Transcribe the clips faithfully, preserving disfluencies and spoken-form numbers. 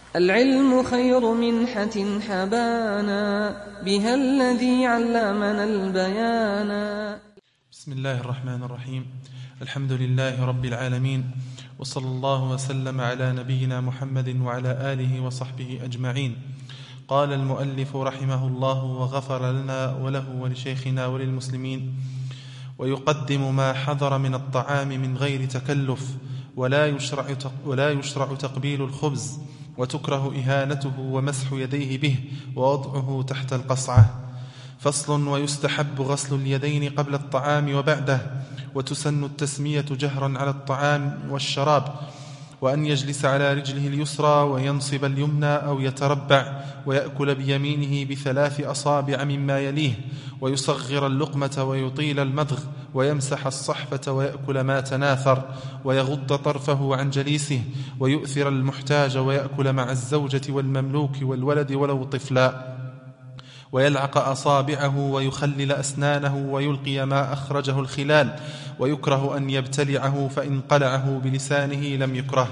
العلم خير منحة حبانا بها الذي علمنا البيانا. بسم الله الرحمن الرحيم. الحمد لله رب العالمين، وصلى الله وسلم على نبينا محمد وعلى آله وصحبه أجمعين. قال المؤلف رحمه الله وغفر لنا وله ولشيخنا وللمسلمين: ويقدم ما حضر من الطعام من غير تكلف، ولا يشرع, ولا يشرع تقبيل الخبز، وتكره إهانته ومسح يديه به ووضعه تحت القصعة. فصل: ويستحب غسل اليدين قبل الطعام وبعده، وتسن التسمية جهرا على الطعام والشراب، وأن يجلس على رجله اليسرى وينصب اليمنى أو يتربع، ويأكل بيمينه بثلاث أصابع مما يليه، ويصغر اللقمة ويطيل المضغ، ويمسح الصحفة ويأكل ما تناثر، ويغض طرفه عن جليسه، ويؤثر المحتاج ويأكل مع الزوجة والمملوك والولد ولو طفلا، ويلعق أصابعه ويخلل أسنانه ويلقي ما أخرجه الخلال، ويكره أن يبتلعه، فإن قلعه بلسانه لم يكره.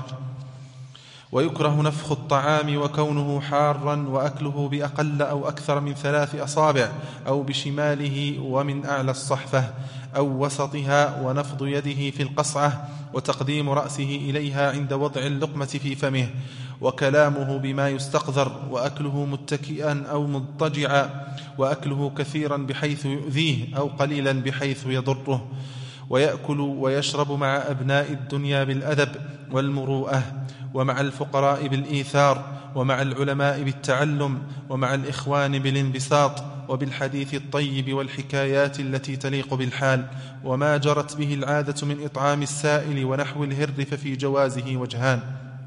ويكره نفخ الطعام وكونه حارا، وأكله بأقل أو أكثر من ثلاث أصابع، أو بشماله ومن أعلى الصحفة أو وسطها، ونفض يده في القصعة، وتقديم رأسه إليها عند وضع اللقمة في فمه، وكلامه بما يستقذر، وأكله متكئا أو مضطجعا، وأكله كثيرا بحيث يؤذيه أو قليلا بحيث يضره. ويأكل ويشرب مع أبناء الدنيا بالأدب والمروءة، ومع الفقراء بالإيثار، ومع العلماء بالتعلم، ومع الإخوان بالانبساط، وبالحديث الطيب والحكايات التي تليق بالحال، وما جرت به العادة من إطعام السائل ونحو الهر ففي جوازه وجهان.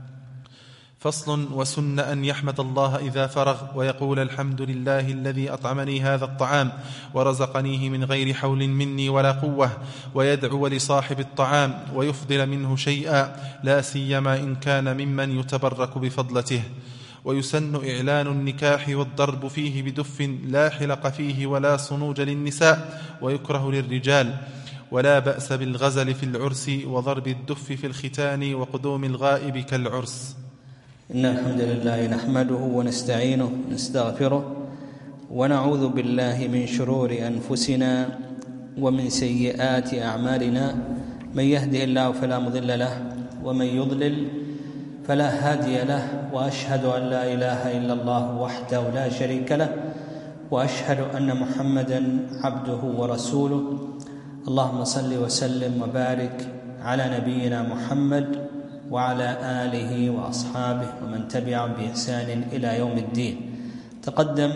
فصل: وسن أن يحمد الله إذا فرغ، ويقول: الحمد لله الذي أطعمني هذا الطعام ورزقنيه من غير حول مني ولا قوة، ويدعو لصاحب الطعام ويفضل منه شيئا، لا سيما إن كان ممن يتبرك بفضلته. ويسن إعلان النكاح والضرب فيه بدف، لا حلق فيه ولا صنوج للنساء، ويكره للرجال. ولا بأس بالغزل في العرس وضرب الدف في الختان وقدوم الغائب كالعرس. إن الحمد لله نحمده ونستعينه ونستغفره، ونعوذ بالله من شرور أنفسنا ومن سيئات أعمالنا. من يهده الله فلا مضل له، ومن يضلل فلا هادي له. وأشهد أن لا إله إلا الله وحده لا شريك له، وأشهد أن محمدا عبده ورسوله. اللهم صل وسلم وبارك على نبينا محمد وعلى آله وأصحابه ومن تبعهم بإحسان إلى يوم الدين. تقدم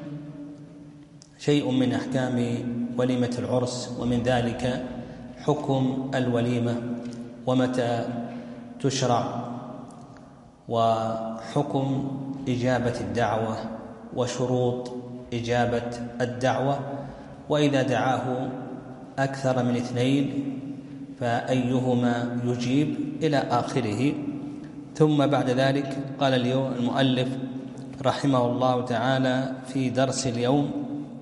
شيء من أحكام وليمة العرس، ومن ذلك حكم الوليمة ومتى تشرع، وحكم إجابة الدعوة وشروط إجابة الدعوة، وإذا دعاه أكثر من اثنين فأيهما يجيب إلى آخره. ثم بعد ذلك قال اليوم المؤلف رحمه الله تعالى في درس اليوم: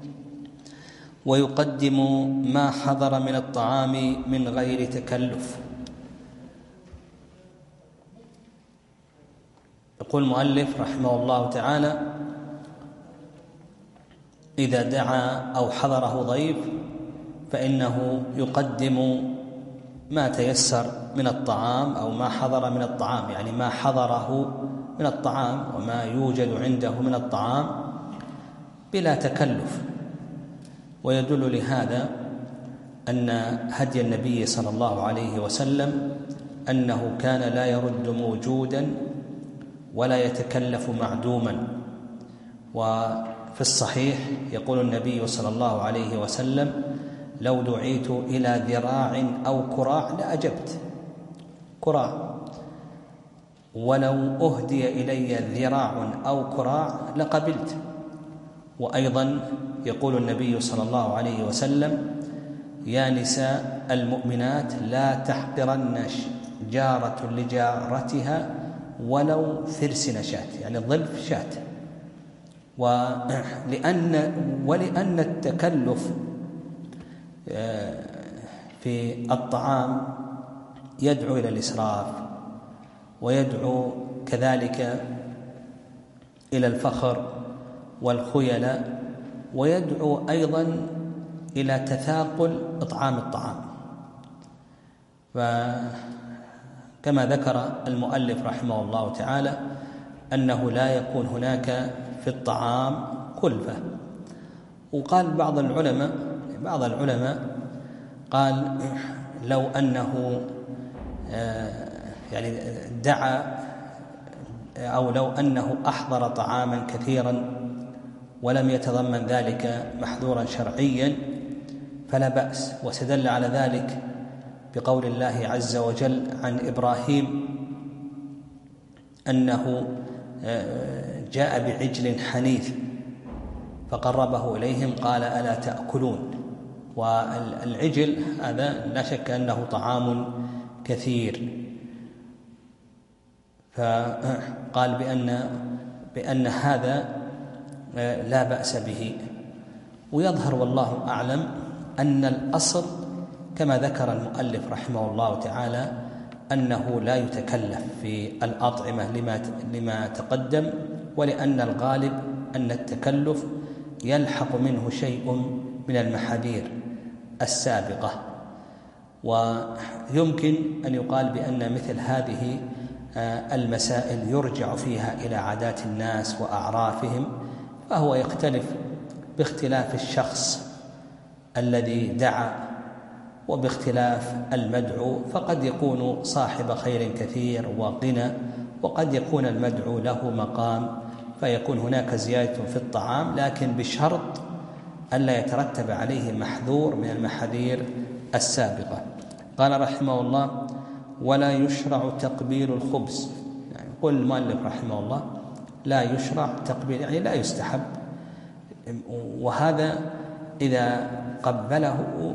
ويقدم ما حضر من الطعام من غير تكلف. يقول المؤلف رحمه الله تعالى: إذا دعا أو حضره ضيف فإنه يقدم ما تيسر من الطعام أو ما حضر من الطعام، يعني ما حضره من الطعام وما يوجد عنده من الطعام بلا تكلف. ويدل لهذا أن هدي النبي صلى الله عليه وسلم أنه كان لا يرد موجودا ولا يتكلف معدوما. وفي الصحيح يقول النبي صلى الله عليه وسلم: لو دعيت إلى ذراع أو كراع لأجبت. كراع. ولو أهدي إلي ذراع أو كراع لقبلت. وأيضا يقول النبي صلى الله عليه وسلم: يا نساء المؤمنات لا تحقرن جارة لجارتها ولو فرس نشاة، يعني ظلف شاة. ولأن, ولأن التكلف في الطعام يدعو إلى الإسراف، ويدعو كذلك إلى الفخر والخيلاء، ويدعو أيضا إلى تثاقل إطعام الطعام. فكما ذكر المؤلف رحمه الله تعالى أنه لا يكون هناك في الطعام كلفة. وقال بعض العلماء بعض العلماء قال لو أنه يعني دعا أو لو أنه أحضر طعاما كثيرا ولم يتضمن ذلك محظورا شرعيا فلا بأس، واستدل على ذلك بقول الله عز وجل عن إبراهيم أنه جاء بعجل حنيذ فقربه إليهم قال ألا تأكلون. والعجل هذا لا شك أنه طعام كثير، فقال بأن بأن هذا لا بأس به. ويظهر والله أعلم أن الأصل كما ذكر المؤلف رحمه الله تعالى أنه لا يتكلف في الأطعمة لما لما تقدم، ولأن الغالب أن التكلف يلحق منه شيء من المحاذير السابقة. ويمكن أن يقال بأن مثل هذه المسائل يرجع فيها إلى عادات الناس وأعرافهم، فهو يختلف باختلاف الشخص الذي دعا وباختلاف المدعو، فقد يكون صاحب خير كثير وغنى، وقد يكون المدعو له مقام فيكون هناك زيادة في الطعام، لكن بشرط ألا يترتب عليه محذور من المحاذير السابقة. قال رحمه الله ولا يشرع تقبيل الخبز، يعني يقول المؤلف رحمه الله لا يشرع تقبيل، يعني لا يستحب، وهذا إذا قبله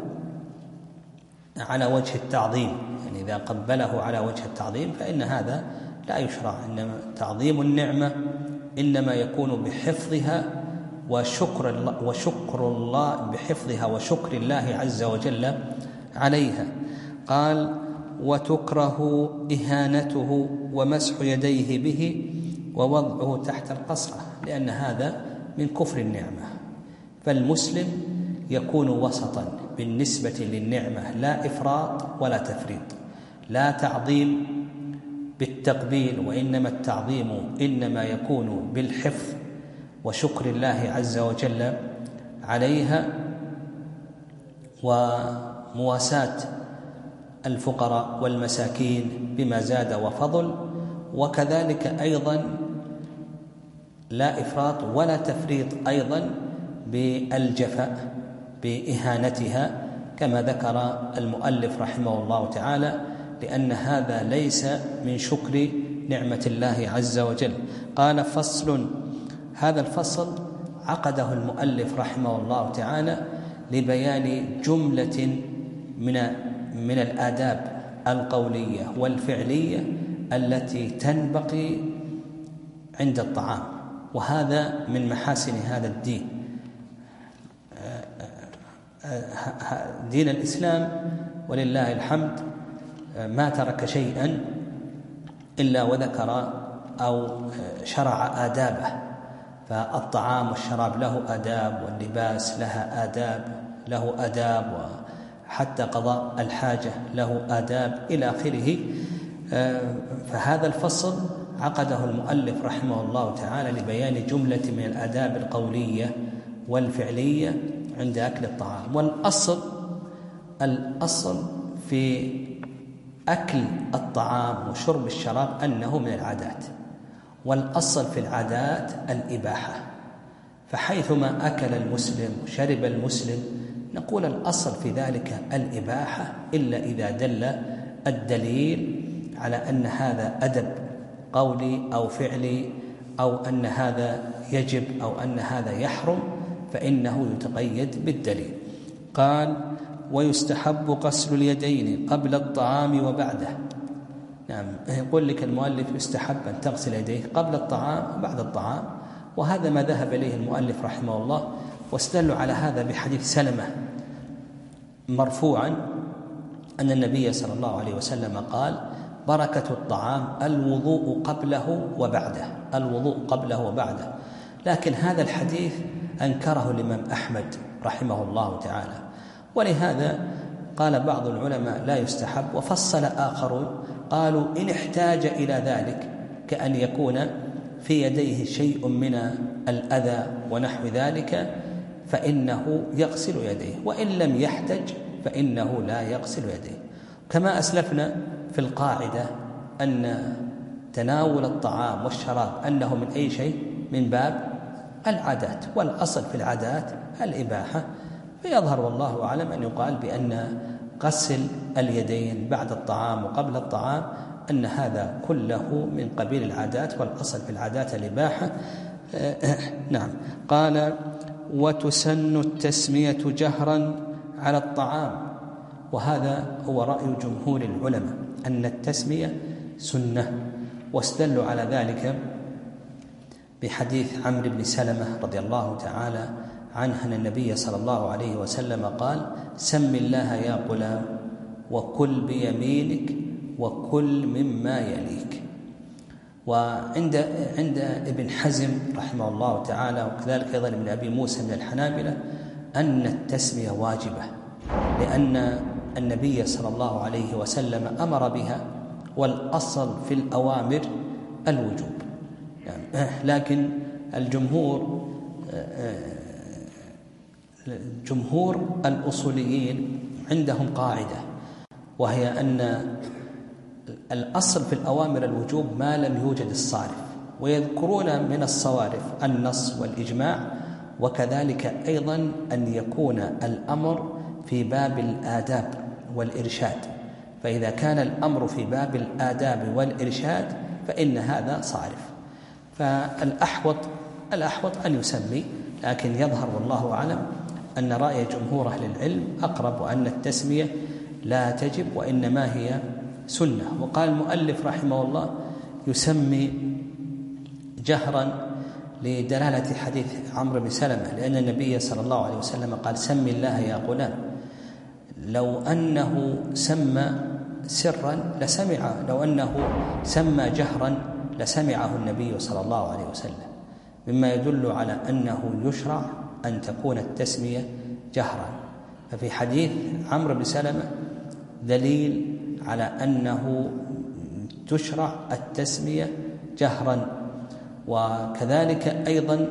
على وجه التعظيم، يعني إذا قبله على وجه التعظيم فإن هذا لا يشرع. إنما تعظيم النعمة إنما يكون بحفظها وشكر الله وشكر الله بحفظها وشكر الله عز وجل عليها. قال وتكره إهانته ومسح يديه به ووضعه تحت القصعة، لأن هذا من كفر النعمة. فالمسلم يكون وسطا بالنسبة للنعمة، لا إفراط ولا تفريط، لا تعظيم بالتقبيل، وإنما التعظيم إنما يكون بالحفظ وشكر الله عز وجل عليها ومواساة الفقراء والمساكين بما زاد وفضل. وكذلك أيضا لا إفراط ولا تفريط أيضا بالجفاء بإهانتها كما ذكر المؤلف رحمه الله تعالى، لأن هذا ليس من شكر نعمة الله عز وجل. قال فصل، هذا الفصل عقده المؤلف رحمه الله تعالى لبيان جملة من من الآداب القولية والفعلية التي تنبغي عند الطعام، وهذا من محاسن هذا الدين. دين الإسلام ولله الحمد ما ترك شيئا إلا وذكر أو شرع آدابه، فالطعام والشراب له آداب، واللباس لها آداب له آداب، وحتى قضاء الحاجة له آداب إلى آخره. فهذا الفصل عقده المؤلف رحمه الله تعالى لبيان جملة من الآداب القولية والفعلية عند أكل الطعام. والأصل الأصل في أكل الطعام وشرب الشراب أنه من العادات، والأصل في العادات الإباحة. فحيثما أكل المسلم وشرب المسلم نقول الأصل في ذلك الإباحة، إلا إذا دل الدليل على أن هذا أدب قولي أو فعلي، أو أن هذا يجب أو أن هذا يحرم، فإنه يتقيد بالدليل. قال ويستحب غسل اليدين قبل الطعام وبعده. نعم، يقول لك المؤلف يستحب أن تغسل يديه قبل الطعام وبعد الطعام، وهذا ما ذهب إليه المؤلف رحمه الله. واستدلوا على هذا بحديث سلمة مرفوعا أن النبي صلى الله عليه وسلم قال بركة الطعام الوضوء قبله وبعده، الوضوء قبله وبعده. لكن هذا الحديث أنكره الإمام أحمد رحمه الله تعالى، ولهذا قال بعض العلماء لا يستحب، وفصل آخرون قالوا إن احتاج إلى ذلك كأن يكون في يديه شيء من الأذى ونحو ذلك فإنه يغسل يديه، وإن لم يحتج فإنه لا يغسل يديه. كما أسلفنا في القاعدة أن تناول الطعام والشراب أنه من أي شيء من باب العادات، والأصل في العادات الإباحة، فيظهر والله أعلم أن يقال بأن غسل اليدين بعد الطعام وقبل الطعام أن هذا كله من قبيل العادات، والأصل في العادات الإباحة. نعم. قال وتسن التسمية جهرا على الطعام، وهذا هو رأي جمهور العلماء أن التسمية سنة، واستدلوا على ذلك بحديث عمرو بن سلمة رضي الله تعالى عنه أن النبي صلى الله عليه وسلم قال سم الله يا غلام وكل بيمينك وكل مما يليك. وعند عند ابن حزم رحمه الله تعالى وكذلك أيضا ابن أبي موسى من الحنابلة أن التسمية واجبة، لأن النبي صلى الله عليه وسلم أمر بها، والأصل في الأوامر الوجوب. يعني لكن الجمهور جمهور الأصوليين عندهم قاعدة، وهي أن الأصل في الأوامر الوجوب ما لم يوجد الصارف، ويذكرون من الصوارف النص والإجماع، وكذلك أيضا أن يكون الأمر في باب الآداب والإرشاد، فإذا كان الأمر في باب الآداب والإرشاد فإن هذا صارف. فالأحوط الأحوط أن يسمي، لكن يظهر والله أعلم أن رأي جمهور أهل العلم أقرب، وأن التسمية لا تجب وإنما هي سنة. وقال المؤلف رحمه الله يسمي جهرا لدلالة حديث عمرو بن سلمة، لأن النبي صلى الله عليه وسلم قال سم الله يا غلام. لو أنه سمى سرا لسمع، لو أنه سمى جهرا لسمعه النبي صلى الله عليه وسلم، مما يدل على أنه يشرع أن تكون التسمية جهرا. ففي حديث عمرو بن سلمة دليل على أنه تشرع التسمية جهرا. وكذلك أيضا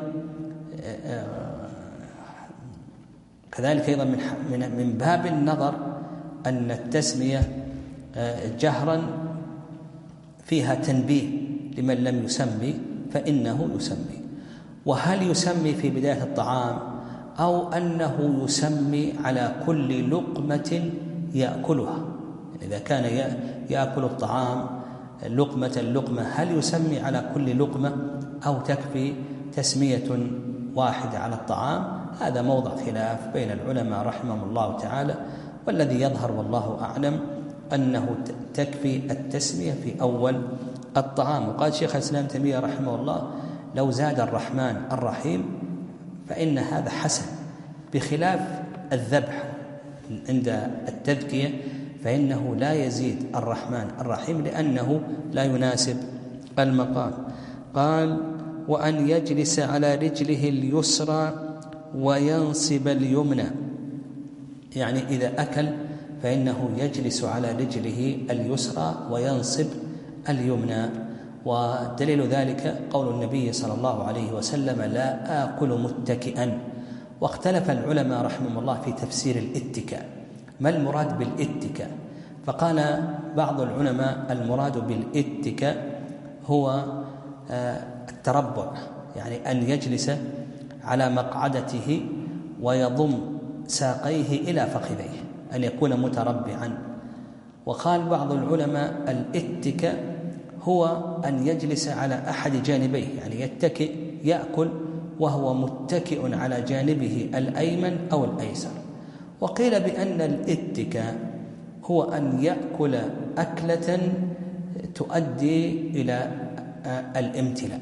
كذلك أيضا من من باب النظر أن التسمية جهرا فيها تنبيه لمن لم يسمي فإنه يسمي. وهل يسمي في بداية الطعام أو أنه يسمي على كل لقمة يأكلها؟ إذا كان يأكل الطعام لقمة لقمة هل يسمي على كل لقمة أو تكفي تسمية واحدة على الطعام؟ هذا موضع خلاف بين العلماء رحمهم الله تعالى، والذي يظهر والله أعلم أنه تكفي التسمية في أول الطعام. وقال شيخ الإسلام تيمية رحمه الله لو زاد الرحمن الرحيم فإن هذا حسن، بخلاف الذبح عند التذكية فإنه لا يزيد الرحمن الرحيم لأنه لا يناسب المقام. قال وأن يجلس على رجله اليسرى وينصب اليمنى، يعني إذا أكل فإنه يجلس على رجله اليسرى وينصب اليمنى. ودليل ذلك قول النبي صلى الله عليه وسلم لا آكل متكئا. واختلف العلماء رحمهم الله في تفسير الاتكاء، ما المراد بالاتكاء؟ فقال بعض العلماء المراد بالاتكاء هو التربع، يعني أن يجلس على مقعدته ويضم ساقيه إلى فخذيه، أن يكون متربعا. وقال بعض العلماء الاتكاء هو أن يجلس على أحد جانبيه، يعني يتكئ يأكل وهو متكئ على جانبه الأيمن أو الأيسر. وقيل بأن الاتكاء هو أن يأكل أكلة تؤدي إلى الامتلاء.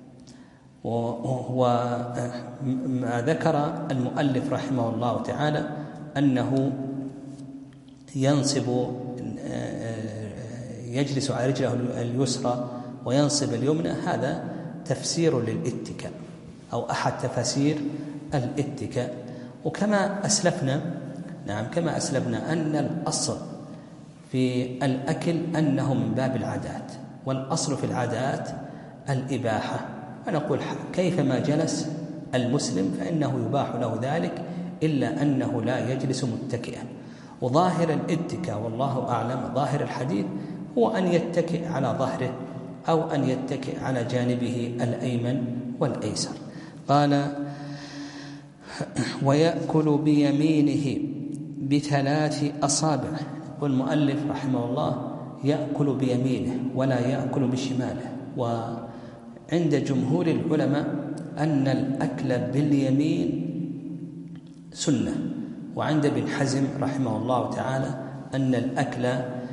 وما ذكر المؤلف رحمه الله تعالى أنه ينصب يجلس على رجله اليسرى وينصب اليمنى، هذا تفسير للاتكاء أو أحد تفاسير الاتكاء. وكما أسلفنا نعم كما أسلفنا أن الأصل في الأكل أنه من باب العادات، والأصل في العادات الإباحة، ونقول كيفما جلس المسلم فإنه يباح له ذلك إلا أنه لا يجلس متكئا. وظاهر الاتكاء والله أعلم ظاهر الحديث هو أن يتكئ على ظهره أو أن يتكئ على جانبه الأيمن والأيسر. قال ويأكل بيمينه بثلاث أصابع. والمؤلف رحمه الله يأكل بيمينه ولا يأكل بشماله. وعند جمهور العلماء أن الأكل باليمين سنة، وعند ابن حزم رحمه الله تعالى أن الأكل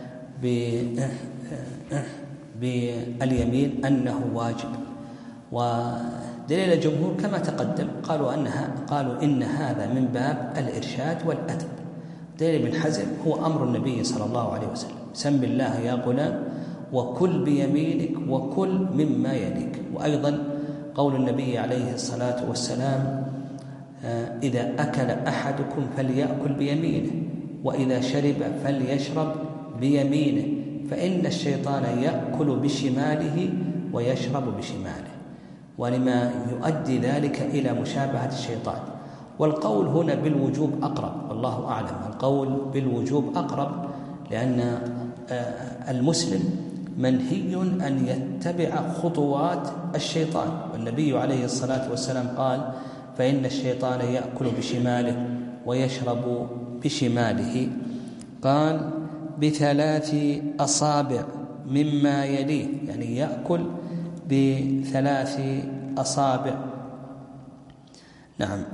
باليمين أنه واجب. ودليل الجمهور كما تقدم قالوا أنها قالوا إن هذا من باب الإرشاد والأدب. دليل ابن حزم هو أمر النبي صلى الله عليه وسلم: سم الله يا غلام وكل بيمينك وكل مما يليك. وأيضا قول النبي عليه الصلاة والسلام: إذا أكل أحدكم فليأكل بيمينه، وإذا شرب فليشرب بيمينه، فإن الشيطان يأكل بشماله ويشرب بشماله، ولما يؤدي ذلك إلى مشابهة الشيطان. والقول هنا بالوجوب أقرب، والله أعلم القول بالوجوب أقرب، لأن المسلم منهي أن يتبع خطوات الشيطان، والنبي عليه الصلاة والسلام قال: فإن الشيطان يأكل بشماله ويشرب بشماله. قال: بثلاث أصابع مما يليه، يعني يأكل بثلاث أصابع. نعم.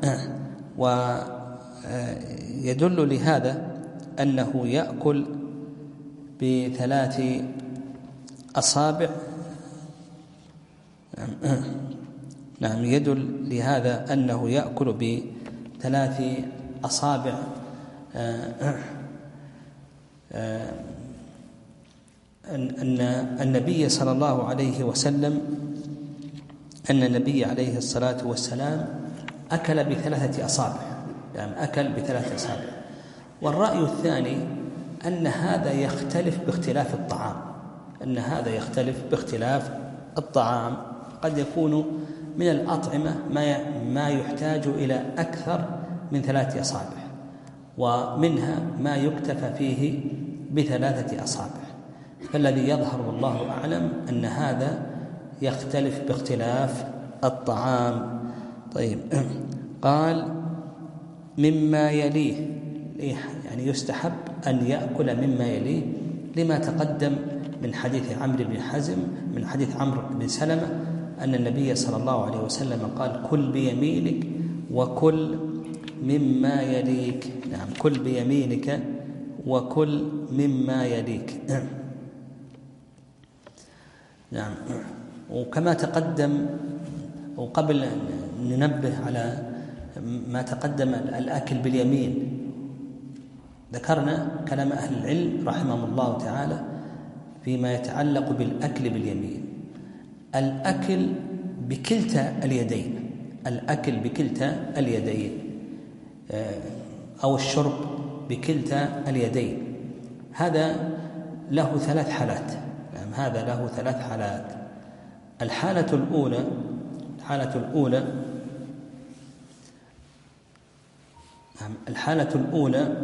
ويدل لهذا أنه يأكل بثلاث أصابع. نعم، يدل لهذا أنه يأكل بثلاث أصابع أن النبي صلى الله عليه وسلم أن النبي عليه الصلاة والسلام أكل بثلاثة أصابع، يعني أكل بثلاثة أصابع. والرأي الثاني أن هذا يختلف باختلاف الطعام، أن هذا يختلف باختلاف الطعام. قد يكون من الأطعمة ما ما يحتاج إلى أكثر من ثلاثة أصابع، ومنها ما يكتفى فيه بثلاثة أصابع. فالذي يظهر والله أعلم أن هذا يختلف باختلاف الطعام. طيب، قال: مما يليه، يعني يستحب أن يأكل مما يليه، لما تقدم من حديث عمرو بن حزم من حديث عمرو بن سلمة أن النبي صلى الله عليه وسلم قال: كل بيمينك وكل مما يليك. نعم، كل بيمينك وكل مما يليك. نعم. وكما تقدم، وقبل أن ننبه على ما تقدم الأكل باليمين، ذكرنا كلام أهل العلم رحمهم الله تعالى فيما يتعلق بالأكل باليمين. الأكل بكلتا اليدين، الأكل بكلتا اليدين أو الشرب بكلتا اليدين، هذا له ثلاث حالات. يعني هذا له ثلاث حالات. الحالة الأولى الحالة الأولى الحالة الأولى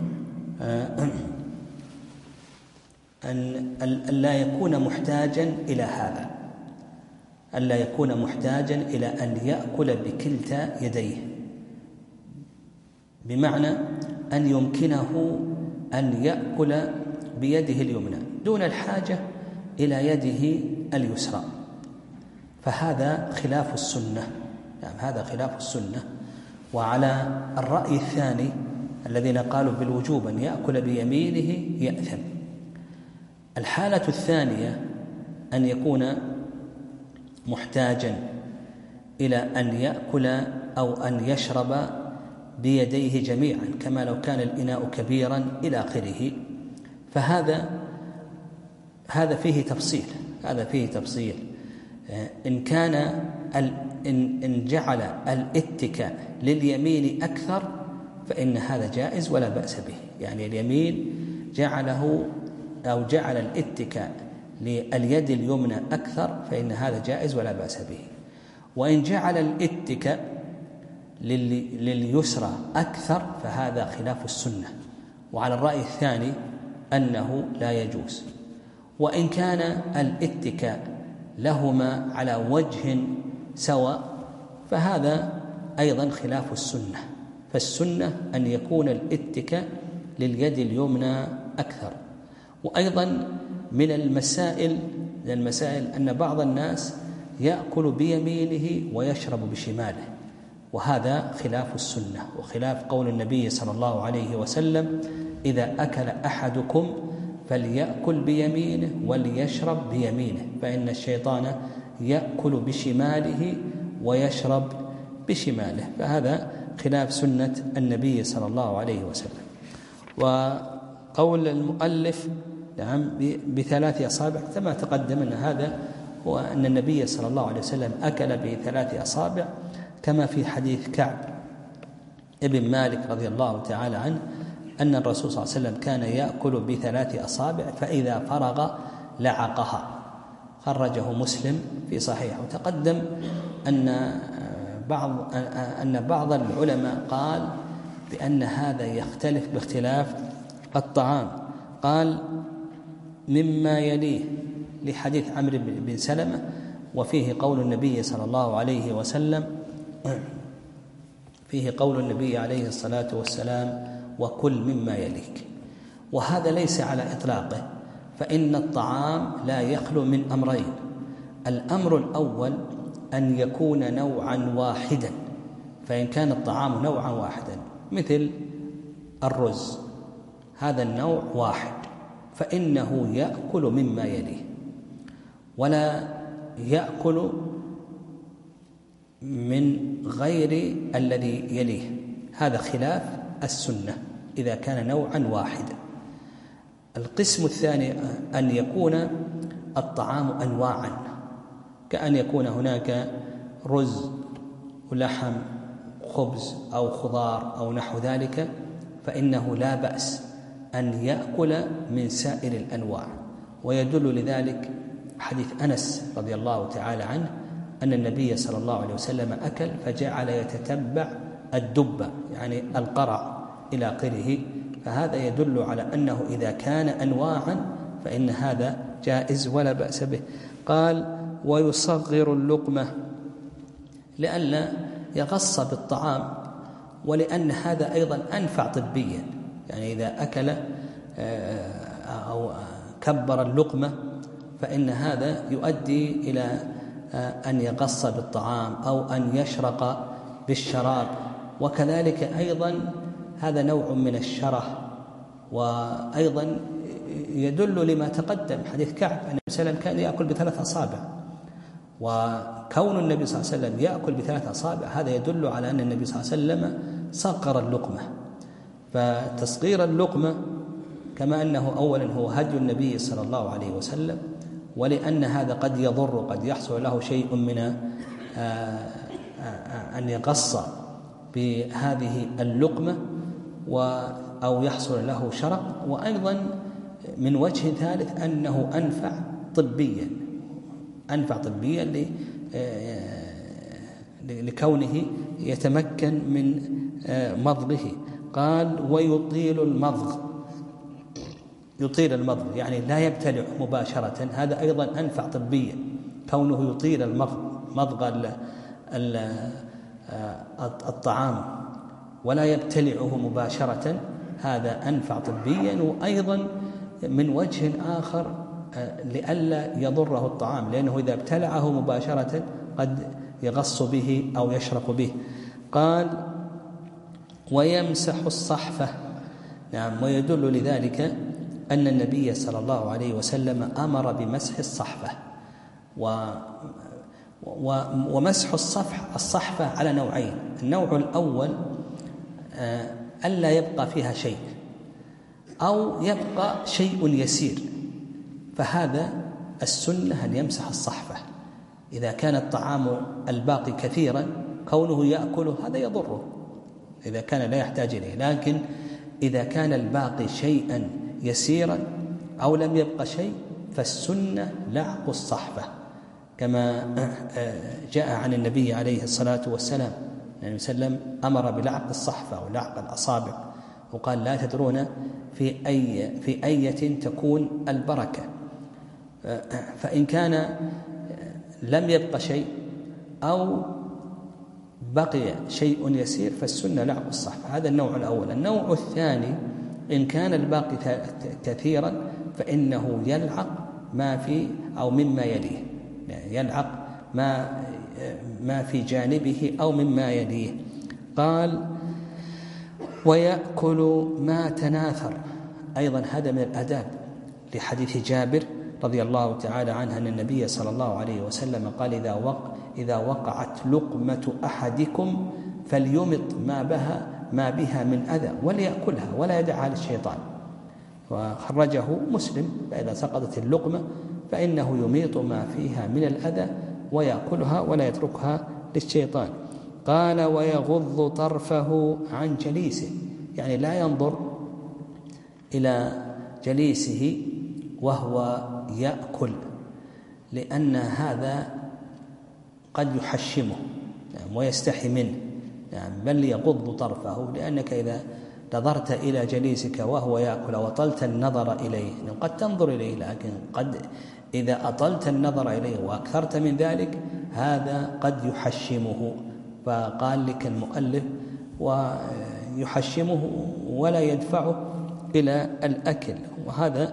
أن لا يكون محتاجا إلى هذا، أن لا يكون محتاجا إلى أن يأكل بكلتا يديه، بمعنى أن يمكنه أن يأكل بيده اليمنى دون الحاجة إلى يده اليسرى، فهذا خلاف السنة. يعني هذا خلاف السنة. وعلى الرأي الثاني الذين قالوا بالوجوب أن يأكل بيمينه يأثم. الحالة الثانية أن يكون محتاجا إلى أن يأكل أو أن يشرب بيديه جميعا، كما لو كان الإناء كبيرا إلى آخره، فهذا هذا فيه تفصيل هذا فيه تفصيل إن كان إن إن جعل الاتكاء لليمين أكثر فإن هذا جائز ولا بأس به. يعني اليمين جعله أو جعل الاتكاء لليد اليمنى أكثر فإن هذا جائز ولا بأس به. وإن جعل الاتكاء لليسرى أكثر فهذا خلاف السنة، وعلى الرأي الثاني أنه لا يجوز. وإن كان الاتكاء لهما على وجه سواء فهذا أيضا خلاف السنة، فالسنة أن يكون الاتكاء لليد اليمنى أكثر. وأيضا من المسائل من المسائل أن بعض الناس يأكل بيمينه ويشرب بشماله، وهذا خلاف السنة وخلاف قول النبي صلى الله عليه وسلم: إذا أكل أحدكم فليأكل بيمينه وليشرب بيمينه، فإن الشيطان يأكل بشماله ويشرب بشماله. فهذا خلاف سنة النبي صلى الله عليه وسلم. وقول المؤلف نعم بثلاث أصابع كما تقدم أن هذا هو أن النبي صلى الله عليه وسلم أكل بثلاث أصابع، كما في حديث كعب ابن مالك رضي الله تعالى عنه أن الرسول صلى الله عليه وسلم كان يأكل بثلاث أصابع فإذا فرغ لعقها، خرجه مسلم في صحيحه. وتقدم أن بعض أن بعض العلماء قال بأن هذا يختلف باختلاف الطعام، قال مما يليه لحديث عمرو بن سلمة وفيه قول النبي صلى الله عليه وسلم فيه قول النبي عليه الصلاة والسلام: وكل مما يليك. وهذا ليس على إطلاقه، فإن الطعام لا يخلو من أمرين: الأمر الأول أن يكون نوعا واحدا، فإن كان الطعام نوعا واحدا مثل الرز، هذا النوع واحد فإنه يأكل مما يليه ولا يأكل من غير الذي يليه، هذا خلاف السنة إذا كان نوعا واحدا. القسم الثاني أن يكون الطعام أنواعا، كأن يكون هناك رز ولحم خبز أو خضار أو نحو ذلك، فإنه لا بأس أن يأكل من سائر الأنواع. ويدل لذلك حديث أنس رضي الله تعالى عنه أن النبي صلى الله عليه وسلم أكل فجعل يتتبع الدب يعني القرع إلى آخره، فهذا يدل على أنه إذا كان أنواعا فإن هذا جائز ولا بأس به. قال: ويصغر اللقمة لئلا يغص بالطعام، ولأن هذا أيضا أنفع طبيا، يعني إذا أكل أو كبر اللقمة فإن هذا يؤدي إلى أن يغص بالطعام أو أن يشرق بالشراب، وكذلك أيضا هذا نوع من الشره. وأيضا يدل لما تقدم حديث كعب أن النبي صلى الله عليه وسلم كان يأكل بثلاث أصابع، وكون النبي صلى الله عليه وسلم يأكل بثلاث أصابع هذا يدل على أن النبي صلى الله عليه وسلم صغر اللقمة. فتصغير اللقمة كما أنه أولا هو هدي النبي صلى الله عليه وسلم، ولأن هذا قد يضر، قد يحصل له شيء من أن يقص بهذه اللقمة أو يحصل له شرق. وأيضا من وجه ثالث أنه أنفع طبيا أنفع طبيا لكونه يتمكن من مضغه. قال: ويطيل المضغ يطيل المضغ يعني لا يبتلع مباشرة، هذا أيضا أنفع طبيا، كونه يطيل المضغ مضغ الطعام ولا يبتلعه مباشرة، هذا أنفع طبيا. وأيضا من وجه آخر لئلا يضره الطعام، لأنه إذا ابتلعه مباشرة قد يغص به أو يشرق به. قال: ويمسح الصحفة. نعم، ويدل لذلك أن النبي صلى الله عليه وسلم أمر بمسح الصحفة. و ومسح الصفح الصحفة على نوعين: النوع الأول ألا يبقى فيها شيء، أو يبقى شيء يسير، فهذا السنة أن يمسح الصحفة. إذا كان الطعام الباقي كثيرا كونه يأكله هذا يضره إذا كان لا يحتاج إليه، لكن إذا كان الباقي شيئا يسيرا أو لم يبق شيء فالسنة لعق الصحفة، كما جاء عن النبي عليه الصلاة والسلام النبي صلى الله عليه وسلم أمر بلعق الصحفة أو لعق الأصابع، وقال لا تدرون في أي في أية تكون البركة. فإن كان لم يبق شيء أو بقي شيء يسير فالسنة لعق الصحفة. هذا النوع الأول. النوع الثاني إن كان الباقي كثيرا فإنه يلعق ما في أو مما يليه، يعني يلعق ما ما في جانبه أو مما يليه. قال ويأكل ما تناثر، أيضا هذا من الآداب لحديث جابر رضي الله تعالى عنه أن النبي صلى الله عليه وسلم قال إذا وقع إذا وقعت لقمة أحدكم فليمط ما بها ما بها من أذى وليأكلها ولا يدعها للشيطان، وخرجه مسلم. فإذا سقطت اللقمة فإنه يميط ما فيها من الأذى ويأكلها ولا يتركها للشيطان. قال ويغض طرفه عن جليسه، يعني لا ينظر إلى جليسه وهو يأكل، لأن هذا قد يحشمه يعني ويستحي منه يعني، بل يغض طرفه، لأنك إذا نظرت إلى جليسك وهو يأكل وأطلت النظر إليه، قد تنظر إليه لكن قد إذا أطلت النظر إليه وأكثرت من ذلك هذا قد يحشمه. فقال لك المؤلف ويحشمه ولا يدفعه إلى الأكل، وهذا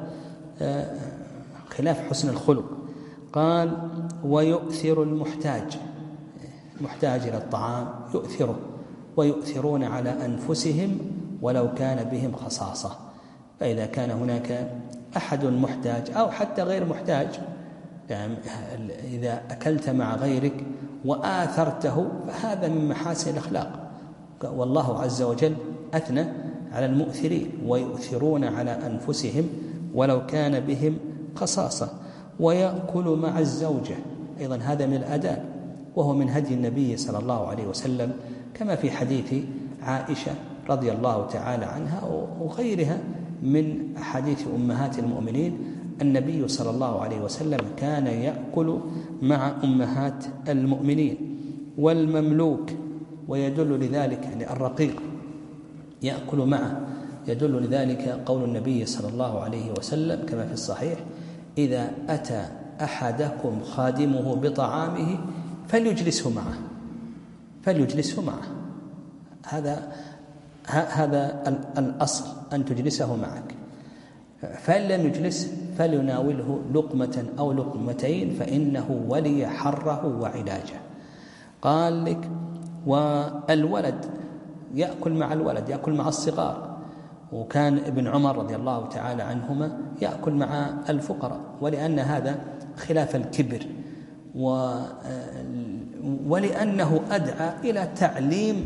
خلاف حسن الخلق. قال ويؤثر المحتاج، المحتاج إلى الطعام يؤثره، ويؤثرون على أنفسهم ولو كان بهم خصاصة. فإذا كان هناك أحد محتاج أو حتى غير محتاج، يعني إذا أكلت مع غيرك وآثرته فهذا من محاسن الأخلاق، والله عز وجل أثنى على المؤثرين ويؤثرون على أنفسهم ولو كان بهم خصاصة. ويأكل مع الزوجة، أيضا هذا من الآداب وهو من هدي النبي صلى الله عليه وسلم، كما في حديث عائشة رضي الله تعالى عنها وغيرها من أحاديث أمهات المؤمنين. النبي صلى الله عليه وسلم كان يأكل مع أمهات المؤمنين. والمملوك، ويدل لذلك يعني الرقيق يأكل معه، يدل لذلك قول النبي صلى الله عليه وسلم كما في الصحيح إذا أتى أحدكم خادمه بطعامه فليجلسه معه فليجلسه معه هذا هذا الأصل أن تجلسه معك، فإن لم يجلس فليناوله لقمة أو لقمتين فإنه ولي حره وعلاجه. قال لك والولد يأكل مع الولد، يأكل مع الصغار، وكان ابن عمر رضي الله تعالى عنهما يأكل مع الفقراء، ولأن هذا خلاف الكبر ولأنه أدعى إلى تعليم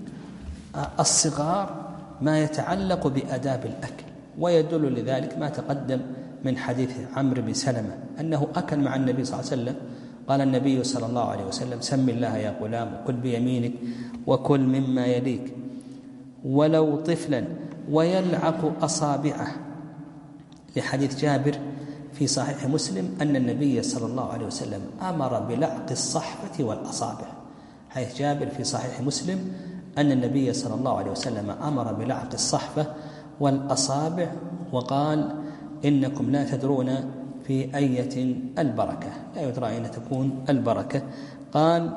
الصغار ما يتعلق بآداب الأكل. ويدل لذلك ما تقدم من حديث عمرو بن سلمة أنه أكل مع النبي صلى الله عليه وسلم، قال النبي صلى الله عليه وسلم سم الله يا غلام وكل بيمينك وكل مما يليك ولو طفلا، ويلعق أصابعه، لحديث جابر في صحيح مسلم أن النبي صلى الله عليه وسلم أمر بلعق الصحفة والأصابع. حيث جابر في صحيح مسلم أن النبي صلى الله عليه وسلم أمر بلعق الصحفة والأصابع، وقال إنكم لا تدرون في أية البركة، لا يدرى أين تكون البركة. قال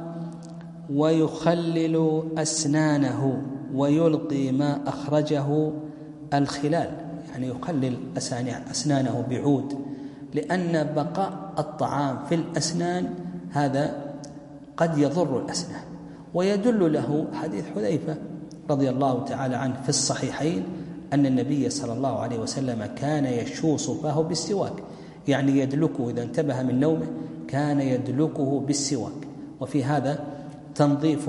ويخلل أسنانه ويلقي ما أخرجه الخلال، يعني يخلل أسنانه بعود، لأن بقاء الطعام في الأسنان هذا قد يضر الأسنان. ويدل له حديث حذيفة رضي الله تعالى عنه في الصحيحين أن النبي صلى الله عليه وسلم كان يشوص فاه بالسواك، يعني يدلكه إذا انتبه من نومه كان يدلكه بالسواك. وفي هذا تنظيف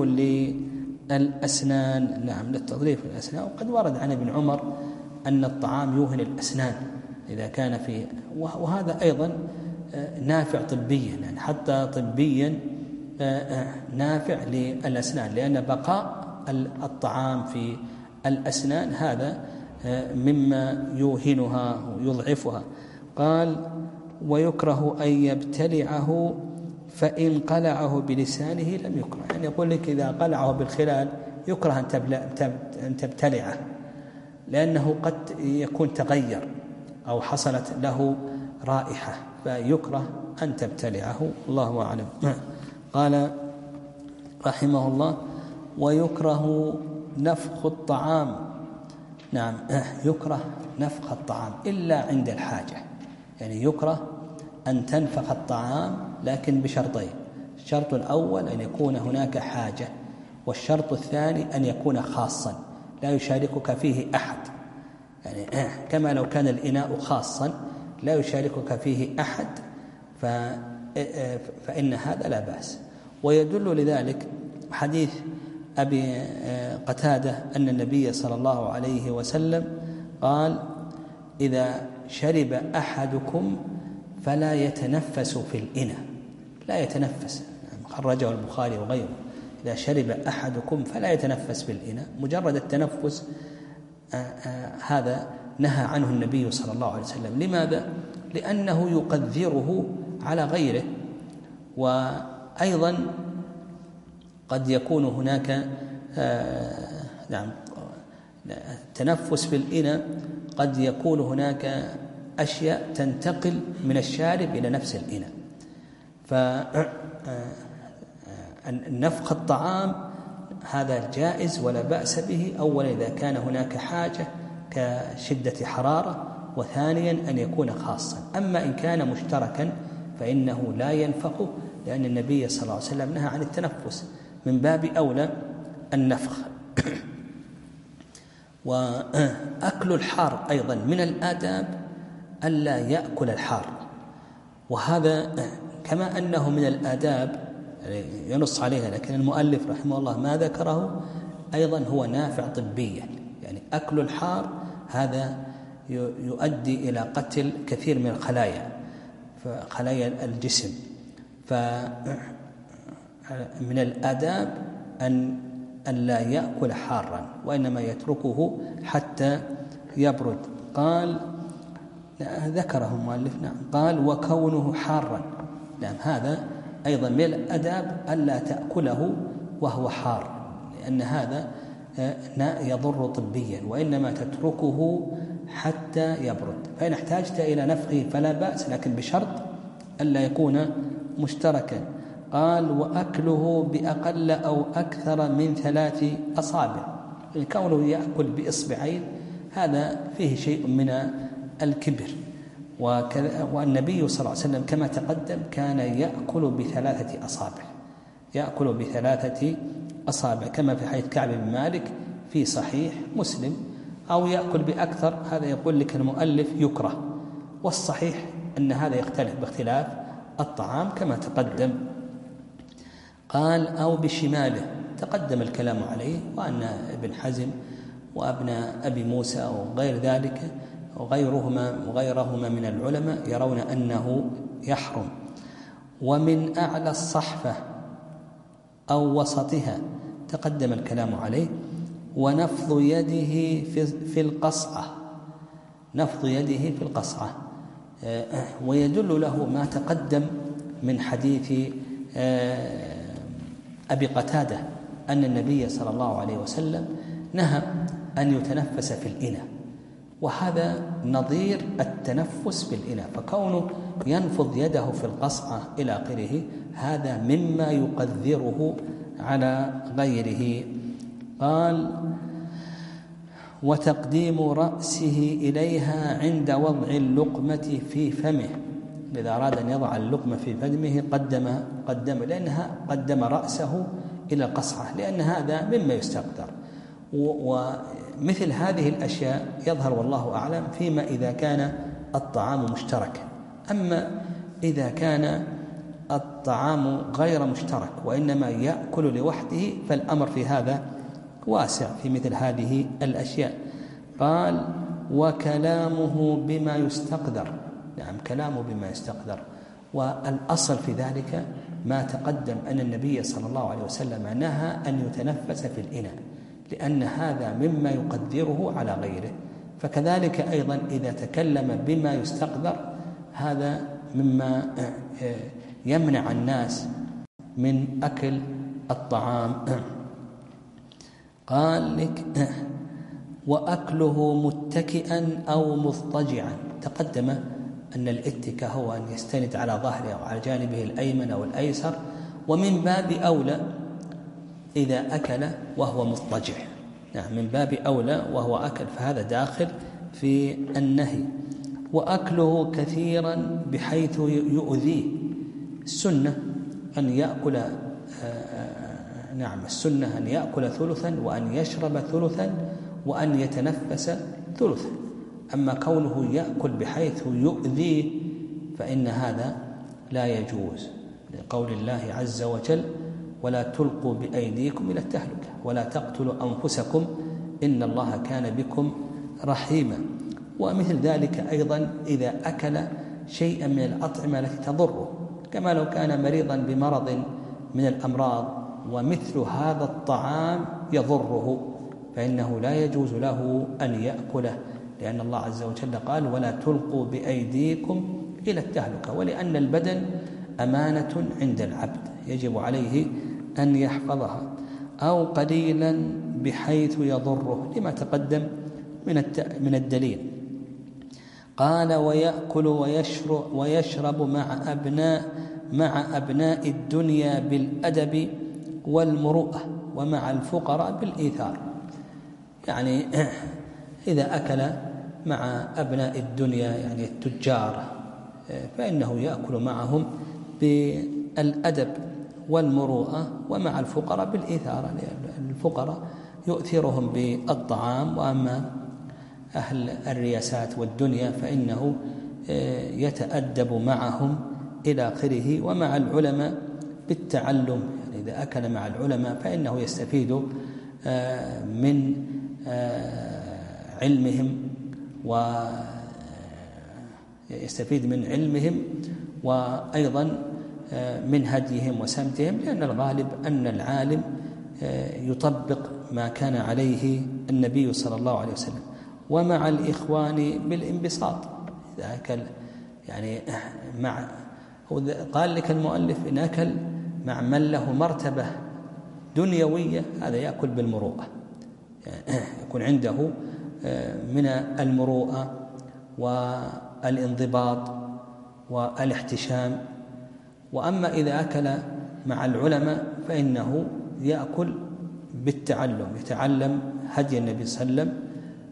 للأسنان، نعم للتنظيف للأسنان. وقد ورد عن ابن عمر أن الطعام يوهن الأسنان، إذا كان في، وهذا أيضا نافع طبيا، يعني حتى طبيا نافع للأسنان، لأن بقاء الطعام في الأسنان هذا مما يوهنها ويضعفها. قال ويكره أن يبتلعه فإن قلعه بلسانه لم يكره، يعني يقول لك إذا قلعه بالخلال يكره أن تبتلعه، لأنه قد يكون تغير أو حصلت له رائحة، فيكره أن تبتلعه، الله أعلم. قال رحمه الله ويكره نفخ الطعام. نعم، يكره نفخ الطعام إلا عند الحاجة، يعني يكره أن تنفخ الطعام لكن بشرطين: الشرط الأول أن يكون هناك حاجة، والشرط الثاني أن يكون خاصا لا يشاركك فيه أحد، يعني كما لو كان الإناء خاصا لا يشاركك فيه أحد فإن هذا لا بأس. ويدل لذلك حديث أبي قتادة أن النبي صلى الله عليه وسلم قال إذا شرب أحدكم فلا يتنفس في الإناء، لا يتنفس، خرجه البخاري وغيره، إذا شرب أحدكم فلا يتنفس في الإناء. مجرد التنفس هذا نهى عنه النبي صلى الله عليه وسلم. لماذا؟ لأنه يقذره على غيره. وأيضا قد يكون هناك نعم التنفس في الإناء، قد يكون هناك أشياء تنتقل من الشارب إلى نفس الإناء، فنفخ الطعام هذا جائز ولا بأس به، أولا إذا كان هناك حاجة كشدة حرارة، وثانيا أن يكون خاصا. أما إن كان مشتركا فإنه لا ينفخ، لأن النبي صلى الله عليه وسلم نهى عن التنفس، من باب أولى النفخ. وأكل الحار أيضا من الآداب ألا يأكل الحار، وهذا كما أنه من الآداب ينص عليها، لكن المؤلف رحمه الله ما ذكره أيضا هو نافع طبيا، يعني أكل الحار هذا يؤدي إلى قتل كثير من الخلايا خلايا الجسم. فمن الآداب أن أن لا يأكل حارا، وإنما يتركه حتى يبرد. قال ذكره المؤلف نعم، قال وكونه حارا، نعم هذا أيضا من الأداب ألا تأكله وهو حار، لأن هذا يضر طبيا، وإنما تتركه حتى يبرد. فإن احتاجت إلى نفخه فلا بأس، لكن بشرط ألا يكون مشتركا. قال وأكله بأقل أو أكثر من ثلاث أصابع، يعني كونه يأكل بإصبعين هذا فيه شيء من الكبر. والنبي صلى الله عليه وسلم كما تقدم كان يأكل بثلاثة أصابع، يأكل بثلاثة أصابع كما في حديث كعب بن مالك في صحيح مسلم، أو يأكل بأكثر، هذا يقول لك المؤلف يكره، والصحيح أن هذا يختلف باختلاف الطعام كما تقدم. قال أو بشماله، تقدم الكلام عليه، وأن ابن حزم وابن أبي موسى وغير ذلك وغيرهما وغيرهما من العلماء يرون أنه يحرم. ومن أعلى الصحفة أو وسطها، تقدم الكلام عليه. ونفض يده في القصعة، نفض يده في القصعة، ويدل له ما تقدم من حديث أبي قتادة أن النبي صلى الله عليه وسلم نهى أن يتنفس في الإناء، وهذا نظير التنفس في الإناء، فكونه ينفض يده في القصعة إلى آخره هذا مما يقذره على غيره. قال وتقديم رأسه إليها عند وضع اللقمة في فمه، إذا أراد أن يضع اللقمة في فمه قدم قدم لأنها قدم رأسه إلى القصعة، لأن هذا مما يستقدر. ومثل هذه الأشياء يظهر والله أعلم فيما إذا كان الطعام مشتركا. أما إذا كان الطعام غير مشترك وإنما يأكل لوحده فالأمر في هذا واسع في مثل هذه الأشياء. قال وكلامه بما يستقدر. نعم، كلامه بما يستقدر. والأصل في ذلك ما تقدم أن النبي صلى الله عليه وسلم نهى أن يتنفس في الإناء، لأن هذا مما يقدره على غيره. فكذلك أيضا إذا تكلم بما يستقدر هذا مما يمنع الناس من أكل الطعام. قال لك وأكله متكئا أو مضطجعا. تقدم أن الاتكاء هو أن يستند على ظهره أو على جانبه الأيمن أو الأيسر، ومن باب أولى إذا أكل وهو مضطجع. يعني من باب أولى وهو أكل، فهذا داخل في النهي. وأكله كثيرا بحيث يؤذيه. السنة أن يأكل نعم السنة أن يأكل ثلثا وأن يشرب ثلثا وأن يتنفس ثلثا. أما كونه يأكل بحيث يؤذيه فإن هذا لا يجوز، لقول الله عز وجل ولا تلقوا بأيديكم إلى التهلكة ولا تقتلوا أنفسكم إن الله كان بكم رحيما. ومثل ذلك أيضا إذا أكل شيئا من الأطعمة التي تضره، كما لو كان مريضا بمرض من الأمراض ومثل هذا الطعام يضره فإنه لا يجوز له أن يأكله، لأن الله عز وجل قال ولا تلقوا بأيديكم إلى التهلكة، ولأن البدن أمانة عند العبد يجب عليه أن يحفظها. أو قليلا بحيث يضره لما تقدم من من الدليل. قال ويأكل ويشرب, ويشرب مع أبناء مع أبناء الدنيا بالأدب والمروءة ومع الفقراء بالإيثار. يعني إذا أكل مع أبناء الدنيا يعني التجار فإنه يأكل معهم بالأدب والمروءة ومع الفقراء بالإيثار، لأن الفقراء يؤثرهم بالطعام، وأما أهل الرياسات والدنيا فإنه يتأدب معهم إلى آخره. ومع العلماء بالتعلم، يعني إذا أكل مع العلماء فإنه يستفيد من علمهم ويستفيد من علمهم وأيضا من هديهم وسمتهم، لأن الغالب أن العالم يطبق ما كان عليه النبي صلى الله عليه وسلم. ومع الإخوان بالانبساط، إذا أكل يعني مع قال لك المؤلف إن أكل مع من له مرتبة دنيوية هذا يأكل بالمروءة، يعني يكون عنده من المروءة والانضباط والاحتشام. وأما إذا أكل مع العلماء فإنه يأكل بالتعلم، يتعلم هدي النبي صلى الله عليه وسلم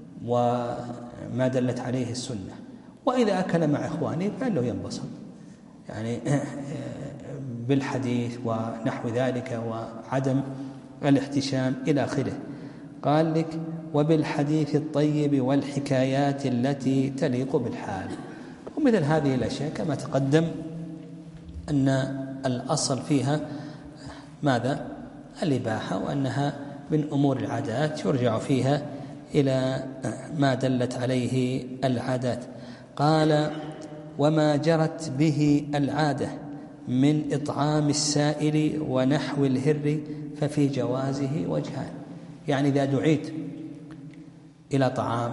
وما دلت عليه السنة. وإذا أكل مع إخوانه فإنه ينبسط، يعني بالحديث ونحو ذلك وعدم الاحتشام إلى آخره. قال لك وبالحديث الطيب والحكايات التي تليق بالحال. ومثل هذه الأشياء كما تقدم أن الأصل فيها ماذا؟ الإباحة، وأنها من أمور العادات يرجع فيها إلى ما دلت عليه العادات. قال وما جرت به العادة من إطعام السائل ونحو الهر ففي جوازه وجهان. يعني إذا دعيت إلى طعام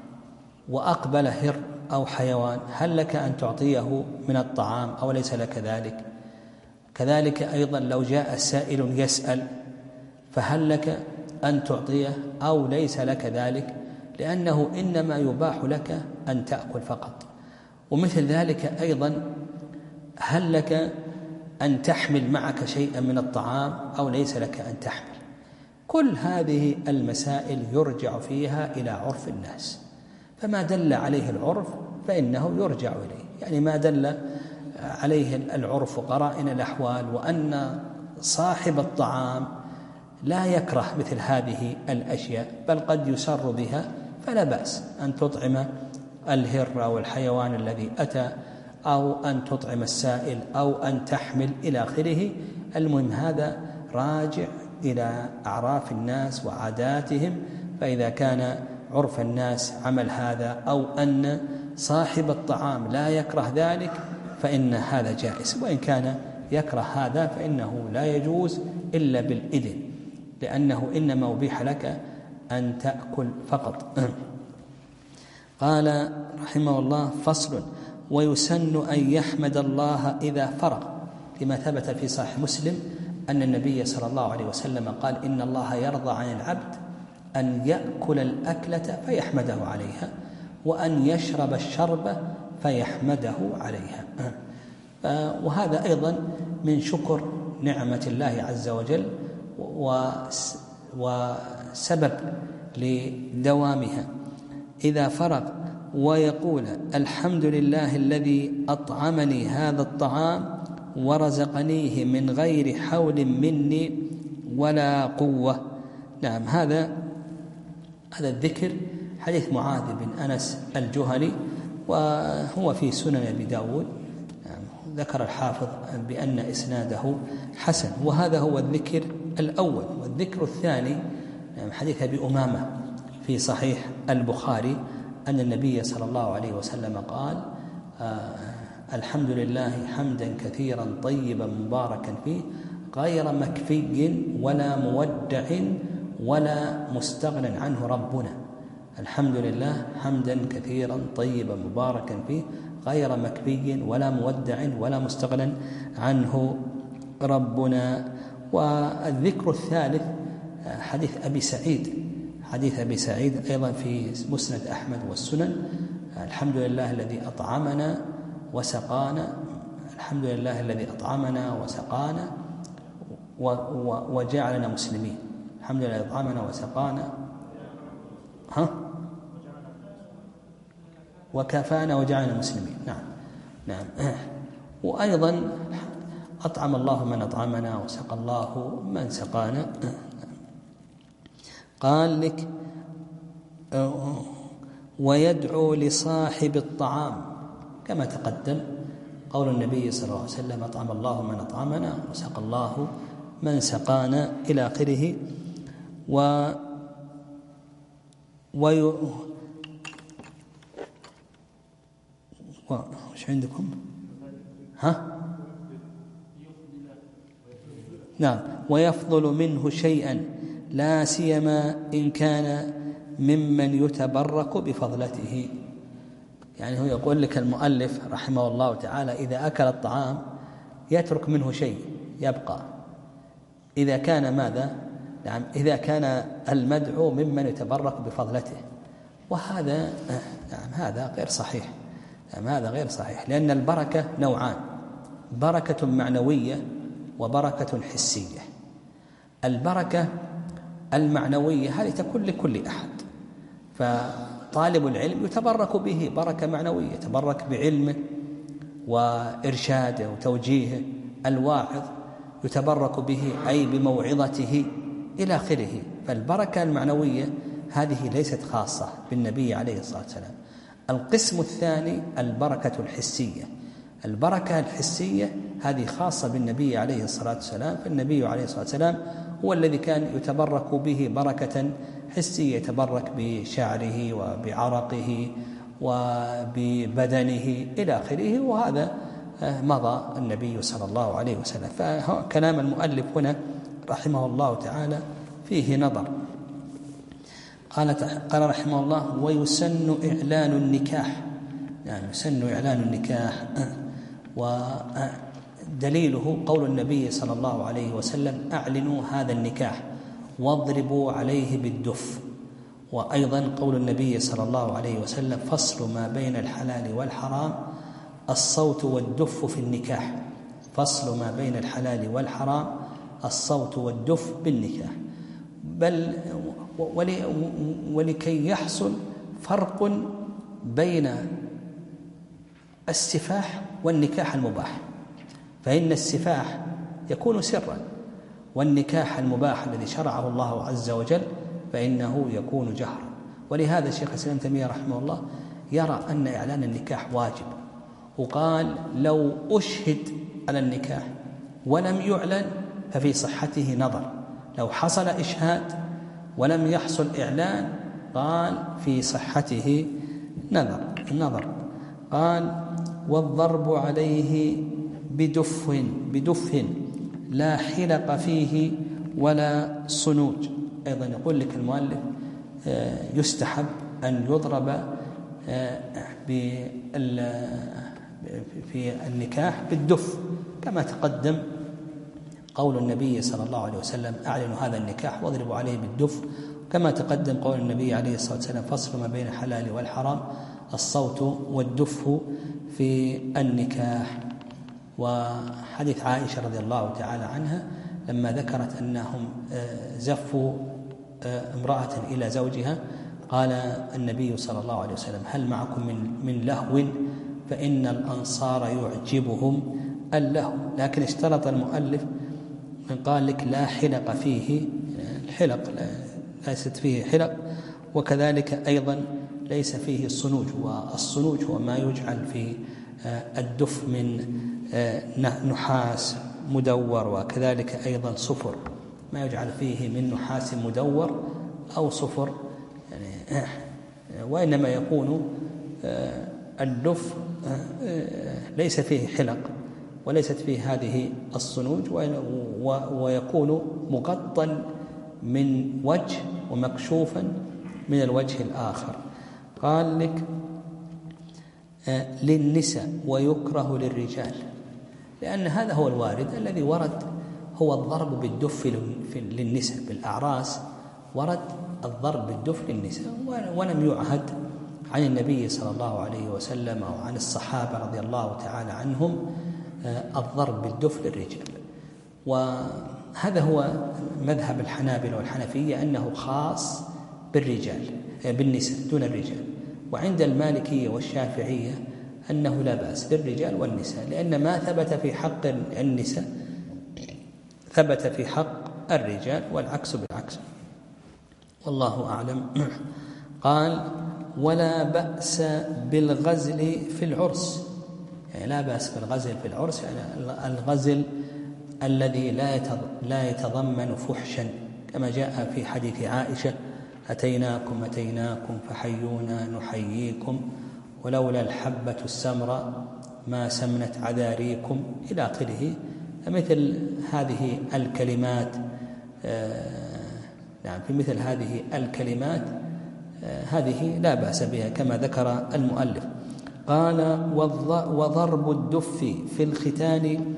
وأقبل هر أو حيوان هل لك أن تعطيه من الطعام أو ليس لك ذلك؟ كذلك أيضا لو جاء سائل يسأل فهل لك أن تعطيه أو ليس لك ذلك؟ لأنه إنما يباح لك أن تأكل فقط. ومثل ذلك أيضا هل لك أن تحمل معك شيئا من الطعام أو ليس لك أن تحمل؟ كل هذه المسائل يرجع فيها إلى عرف الناس، فما دل عليه العرف فإنه يرجع إليه. يعني ما دل عليه العرف وقرائن الأحوال وأن صاحب الطعام لا يكره مثل هذه الأشياء بل قد يسر بها فلا بأس أن تطعم الهر أو الحيوان الذي أتى أو أن تطعم السائل أو أن تحمل إلى آخره. المهم هذا راجع إلى أعراف الناس وعاداتهم، فإذا كان عرف الناس عمل هذا أو أن صاحب الطعام لا يكره ذلك فإن هذا جائز، وإن كان يكره هذا فإنه لا يجوز إلا بالإذن، لأنه إنما أبيح لك أن تأكل فقط. قال رحمه الله: فصل: ويسن أن يحمد الله إذا فرغ، لما ثبت في صحيح مسلم أن النبي صلى الله عليه وسلم قال: إن الله يرضى عن العبد أن يأكل الأكلة فيحمده عليها، وأن يشرب الشربة فيحمده عليها. وهذا أيضا من شكر نعمة الله عز وجل وسبب لدوامها. إذا فرغ ويقول: الحمد لله الذي أطعمني هذا الطعام ورزقنيه من غير حول مني ولا قوة. نعم، هذا هذا الذكر حديث معاذ بن أنس الجهني، وهو في سنن أبي داود. ذكر الحافظ بأن إسناده حسن، وهذا هو الذكر الأول. والذكر الثاني حديث أبي أمامة في صحيح البخاري أن النبي صلى الله عليه وسلم قال: آه الحمد لله حمدا كثيرا طيبا مباركا فيه غير مكفي ولا مودع ولا مستغنى عنه ربنا. الحمد لله حمدا كثيرا طيبا مباركا فيه غير مكفي ولا مودع ولا مستغنى عنه ربنا. والذكر الثالث حديث أبي سعيد حديث أبي سعيد أيضا في مسند أحمد والسنن: الحمد لله الذي أطعمنا وسقانا الحمد لله الذي أطعمنا وسقانا وجعلنا مسلمين. الحمد لله أطعمنا وسقانا ها وكفانا وجعلنا مسلمين. نعم نعم. وأيضا أطعم الله من أطعمنا وسقى الله من سقانا. قال لك: ويدعو لصاحب الطعام، كما تقدم قول النبي صلى الله عليه وسلم: أطعم الله من أطعمنا وسقى الله من سقانا، إلى آخره. و وي... وش عندكم؟ ها؟ نعم. ويفضل منه شيئا لا سيما إن كان ممن يتبرك بفضلته. يعني هو يقول لك المؤلف رحمه الله تعالى: إذا أكل الطعام يترك منه شيء يبقى، إذا كان ماذا؟ نعم، إذا كان المدعو ممن يتبرك بفضلته. وهذا نعم هذا غير صحيح. نعم هذا غير صحيح، لأن البركة نوعان: بركة معنوية وبركة حسية. البركة المعنوية هذه تكون لكل أحد، فطالب العلم يتبرك به بركة معنوية، يتبرك بعلمه وإرشاده وتوجيهه. الواعظ يتبرك به أي بموعظته إلى آخره. فالبركة المعنوية هذه ليست خاصة بالنبي عليه الصلاة والسلام. القسم الثاني البركة الحسية. البركة الحسية هذه خاصة بالنبي عليه الصلاة والسلام، فالنبي عليه الصلاة والسلام هو الذي كان يتبرك به بركة حسية، يتبرك بشعره وبعرقه وببدنه إلى آخره، وهذا مضى النبي صلى الله عليه وسلم. فكلام المؤلف هنا رحمه الله تعالى فيه نظر. قال قال رحمه الله: ويسن إعلان النكاح. يعني يسن إعلان النكاح، ودليله قول النبي صلى الله عليه وسلم: أعلنوا هذا النكاح واضربوا عليه بالدف. وأيضا قول النبي صلى الله عليه وسلم: فصل ما بين الحلال والحرام الصوت والدف في النكاح. فصل ما بين الحلال والحرام الصوت والدف بالنكاح. بل ولكي يحصل فرق بين السفاح والنكاح المباح، فإن السفاح يكون سرا، والنكاح المباح الذي شرعه الله عز وجل فإنه يكون جهرا. ولهذا شيخ الإسلام ابن تيمية رحمه الله يرى أن إعلان النكاح واجب، وقال: لو أشهد على النكاح ولم يعلن ففي صحته نظر. لو حصل إشهاد ولم يحصل إعلان قال في صحته نظر النظر قال والضرب عليه بدف بدف لا حلق فيه ولا صنوج. أيضا يقول لك المؤلف يستحب أن يضرب في النكاح بالدف، كما تقدم قول النبي صلى الله عليه وسلم أعلنوا هذا النكاح واضربوا عليه بالدف، كما تقدم قول النبي عليه الصلاة والسلام فصل ما بين الحلال والحرام الصوت والدف في النكاح. وحديث عائشة رضي الله تعالى عنها لما ذكرت أنهم زفوا امرأة إلى زوجها قال النبي صلى الله عليه وسلم هل معكم من, من لهو فإن الأنصار يعجبهم اللهو، لكن اشترط المؤلف من قال لك لا حلق فيه، الحلق ليست فيه حلق، وكذلك أيضا ليس فيه الصنوج، والصنوج هو ما يجعل في الدف من نحاس مدور، وكذلك أيضا صفر ما يجعل فيه من نحاس مدور أو صفر يعني، وإنما يكون الدف ليس فيه حلق وليست فيه هذه الصنوج، ويكون مغطى من وجه ومكشوفا من الوجه الآخر. قال لك للنساء ويكره للرجال، لأن هذا هو الوارد الذي ورد هو الضرب بالدف للنساء بالأعراس، ورد الضرب بالدف للنساء، ولم يعهد عن النبي صلى الله عليه وسلم أو عن الصحابة رضي الله تعالى عنهم الضرب بالدف للرجال. وهذا هو مذهب الحنابلة والحنفية أنه خاص بالرجال بالنساء دون الرجال، وعند المالكية والشافعية أنه لا بأس للرجال والنساء، لأن ما ثبت في حق النساء ثبت في حق الرجال والعكس بالعكس، والله أعلم. قال ولا بأس بالغزل في العرس، يعني لا بأس بالغزل في العرس، يعني الغزل الذي لا يتضمن فحشا، كما جاء في حديث عائشة أتيناكم أتيناكم فحيونا نحييكم ولولا الحبة السمراء ما سمنت عذاريكم إلى آخره. مثل هذه الكلمات يعني في مثل هذه الكلمات هذه لا بأس بها كما ذكر المؤلف. قال وضرب الدف في الختان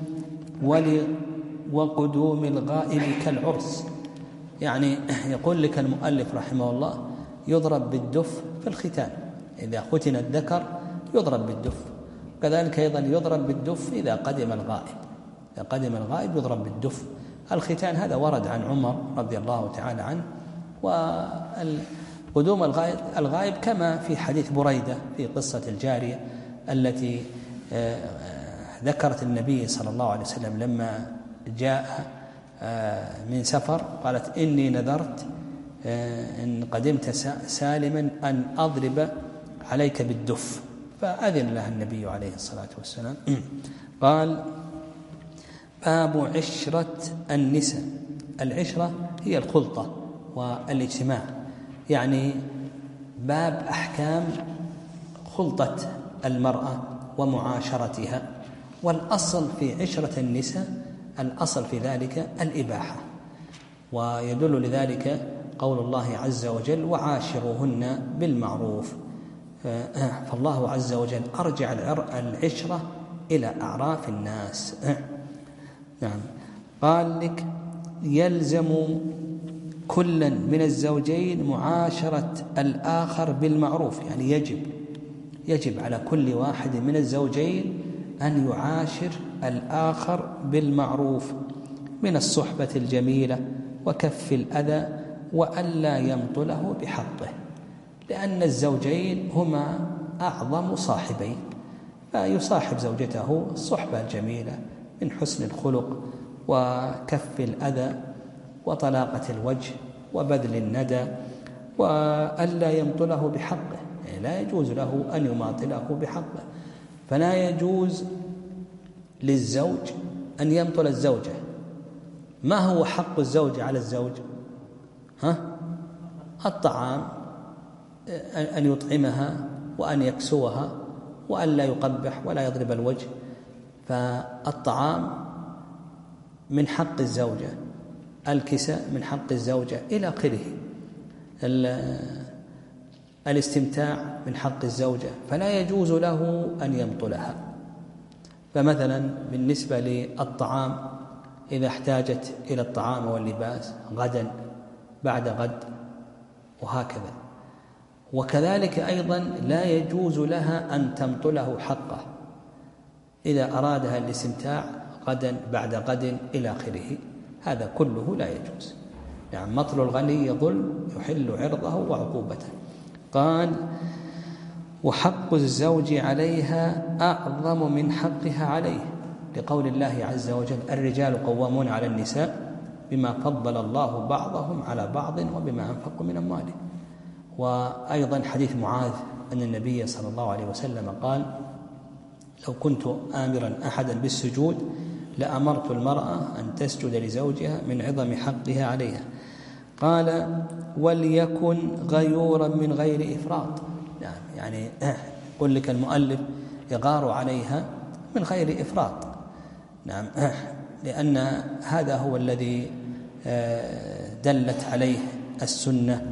وقدوم الغائب كالعرس، يعني يقول لك المؤلف رحمه الله يضرب بالدف في الختان، إذا ختن الذكر يضرب بالدف، كذلك أيضا يضرب بالدف إذا قدم الغائب، إذا قدم الغائب يضرب بالدف. الختان هذا ورد عن عمر رضي الله تعالى عنه، وقدوم الغائب الغائب كما في حديث بريدة في قصة الجارية التي ذكرت النبي صلى الله عليه وسلم لما جاء من سفر قالت إني نذرت إن قدمت سالما أن أضرب عليك بالدف، فأذن لها النبي عليه الصلاة والسلام. قال باب عشرة النساء. العشرة هي الخلطة والاجتماع، يعني باب أحكام خلطة المرأة ومعاشرتها. والأصل في عشرة النساء الأصل في ذلك الإباحة، ويدل لذلك قول الله عز وجل وعاشروهن بالمعروف، فالله عز وجل أرجع العشرة إلى أعراف الناس. نعم. قال لك يلزم كلا من الزوجين معاشرة الآخر بالمعروف، يعني يجب يجب على كل واحد من الزوجين أن يعاشر الآخر بالمعروف، من الصحبة الجميلة وكف الأذى وألا يمطله بحقه، لأن الزوجين هما أعظم صاحبين، فيصاحب زوجته الصحبة الجميلة من حسن الخلق وكف الأذى وطلاقة الوجه وبذل الندى، وألا يمطله بحقه، يعني لا يجوز له أن يماطله بحقه. فلا يجوز للزوج أن يمطل الزوجة. ما هو حق الزوج على الزوج؟ ها؟ الطعام أن يطعمها وأن يكسوها وأن لا يقبح ولا يضرب الوجه. فالطعام من حق الزوجة، الكساء من حق الزوجة إلى آخره، الاستمتاع من حق الزوجة، فلا يجوز له أن يمطلها. فمثلا بالنسبة للطعام إذا احتاجت إلى الطعام واللباس غدا بعد غد وهكذا. وكذلك أيضا لا يجوز لها أن تمطله حقه إذا أرادها الاستمتاع غدا بعد غد إلى آخره، هذا كله لا يجوز. يعني مطل الغني ظلم يحل عرضه وعقوبته. قال: وحق الزوج عليها أعظم من حقها عليه، لقول الله عز وجل: الرجال قوامون على النساء بما فضل الله بعضهم على بعض وبما أنفقوا من أموالهم. وأيضا حديث معاذ أن النبي صلى الله عليه وسلم قال: لو كنت آمرا أحدا بالسجود لأمرت المرأة أن تسجد لزوجها من عظم حقها عليها. قال: وليكن غيورا من غير إفراط، يعني يقول لك المؤلف يغار عليها من غير إفراط، نعم، لأن هذا هو الذي دلت عليه السنة،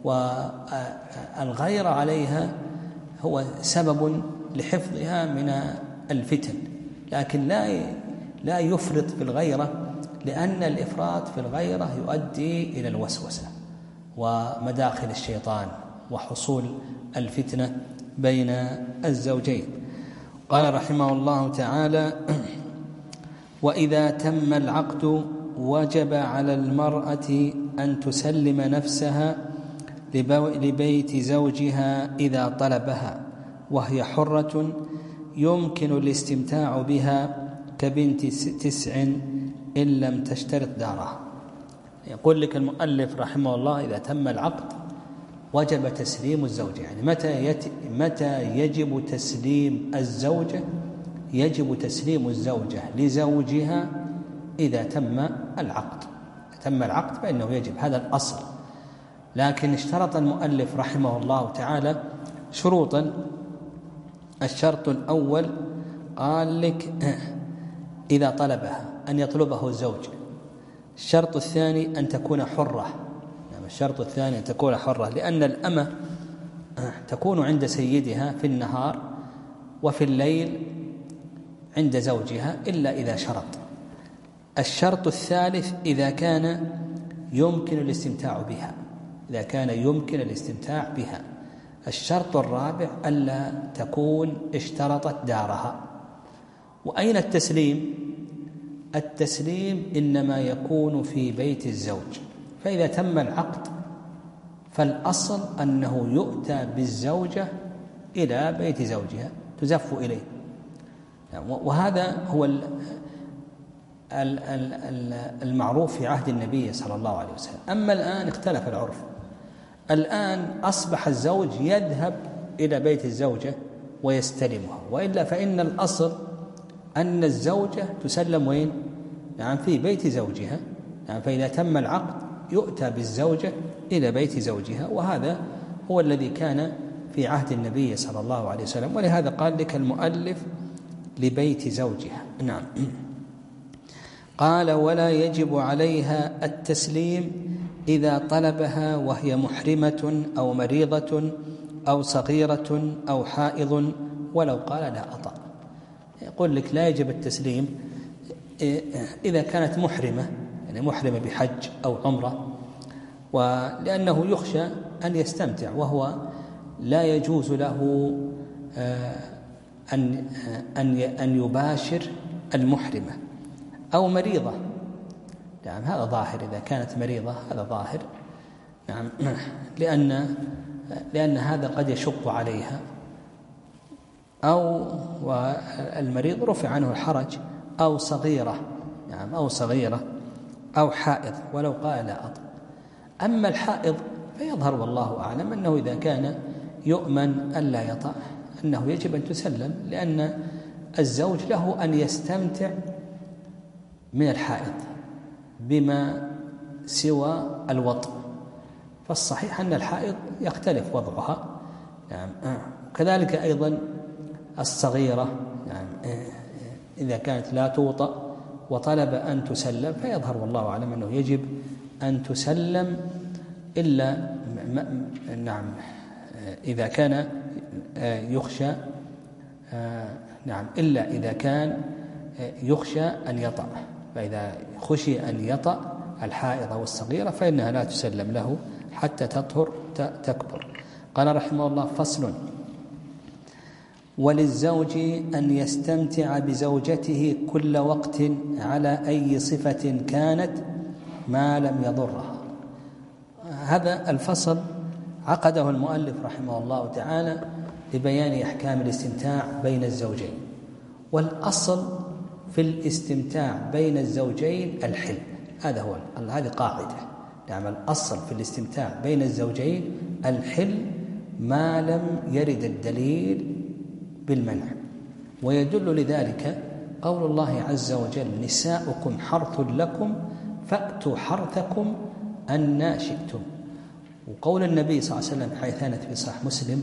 والغير عليها هو سبب لحفظها من الفتن، لكن لا لا يفرط في الغيرة، لأن الإفراط في الغيرة يؤدي إلى الوسوسة ومداخل الشيطان وحصول الفتنة بين الزوجين. قال رحمه الله تعالى: وإذا تم العقد وجب على المرأة أن تسلم نفسها لبيت زوجها إذا طلبها، وهي حرة يمكن الاستمتاع بها كبنت تسع إن لم تشترط دارها. يقول لك المؤلف رحمه الله: إذا تم العقد وجب تسليم الزوجة. يعني متى يت... متى يجب تسليم الزوجة؟ يجب تسليم الزوجة لزوجها إذا تم العقد. تم العقد فإنه يجب، هذا الأصل. لكن اشترط المؤلف رحمه الله تعالى شروطا. الشرط الأول قال لك إذا طلبها، أن يطلبه الزوج. الشرط الثاني أن تكون حرة. يعني الشرط الثاني أن تكون حرة، لأن الأمة تكون عند سيدها في النهار وفي الليل عند زوجها إلا إذا شرط. الشرط الثالث إذا كان يمكن الاستمتاع بها، إذا كان يمكن الاستمتاع بها. الشرط الرابع ألا تكون اشترطت دارها. وأين التسليم؟ التسليم إنما يكون في بيت الزوج. فإذا تم العقد فالأصل أنه يؤتى بالزوجة إلى بيت زوجها، تزف إليه. وهذا هو المعروف في عهد النبي صلى الله عليه وسلم. أما الآن اختلف العرف. الآن أصبح الزوج يذهب إلى بيت الزوجة ويستلمها، وإلا فإن الأصل أن الزوجة تسلم وين؟ يعني في بيت زوجها. يعني فإذا تم العقد يؤتى بالزوجة إلى بيت زوجها، وهذا هو الذي كان في عهد النبي صلى الله عليه وسلم. ولهذا قال لك المؤلف لبيت زوجها. نعم. قال: ولا يجب عليها التسليم إذا طلبها وهي محرمة أو مريضة أو صغيرة أو حائض ولو قال لا أطأ. يقول لك لا يجب التسليم إذا كانت محرمة، يعني محرمة بحج أو عمرة، ولأنه يخشى أن يستمتع، وهو لا يجوز له أن أن يباشر المحرمة. أو مريضة، نعم هذا ظاهر، إذا كانت مريضة هذا ظاهر، نعم، لأن لأن هذا قد يشق عليها. أو والمريض رفع عنه الحرج. أو صغيرة، نعم، أو صغيرة أو حائض ولو قال لا أطأ. أما الحائض فيظهر والله أعلم أنه إذا كان يؤمن ألا يطأ أنه يجب أن تسلم، لأن الزوج له أن يستمتع من الحائض بما سوى الوطء، فالصحيح أن الحائض يختلف وضعها. نعم. كذلك أيضا الصغيرة، نعم، إذا كانت لا توطأ وطلب أن تسلم فيظهر والله أعلم أنه يجب أن تسلم، إلا نعم إذا كان يخشى نعم إلا إذا كان يخشى أن يطأ، فإذا خشي أن يطأ الحائض أو الصغيرة فإنها لا تسلم له حتى تطهر تكبر. قال رحمه الله: فصل: وللزوج أن يستمتع بزوجته كل وقت على أي صفة كانت ما لم يضرها. هذا الفصل عقده المؤلف رحمه الله تعالى لبيان أحكام الاستمتاع بين الزوجين. والأصل في الاستمتاع بين الزوجين الحل، هذا هو هذه قاعدة. نعم، الأصل في الاستمتاع بين الزوجين الحل ما لم يرد الدليل بالمنع. ويدل لذلك قول الله عز وجل: نساؤكم حرث لكم فأتوا حرثكم أن شئتم. وقول النبي صلى الله عليه وسلم حيث كانت في صحيح مسلم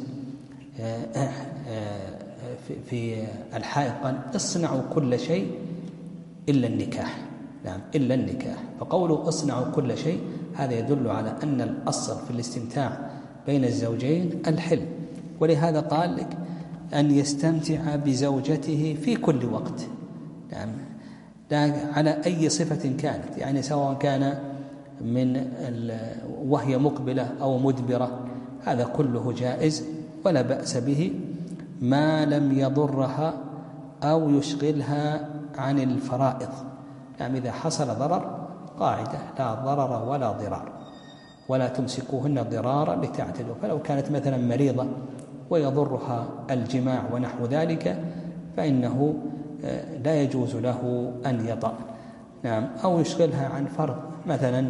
في الحائض قال: اصنعوا كل شيء إلا النكاح. نعم، إلا النكاح. فقوله اصنعوا كل شيء هذا يدل على أن الأصل في الاستمتاع بين الزوجين الحل. ولهذا قال لك أن يستمتع بزوجته في كل وقت، نعم، على أي صفة كانت، يعني سواء كان من وهي مقبلة أو مدبرة، هذا كله جائز ولا بأس به ما لم يضرها أو يشغلها عن الفرائض. يعني إذا حصل ضرر، قاعدة: لا ضرر ولا ضرار، ولا تمسكوهن ضرارا لتعتدوا. فلو كانت مثلا مريضة ويضرها الجماع ونحو ذلك فإنه لا يجوز له أن يطأ، نعم، أو يشغلها عن فرض، مثلا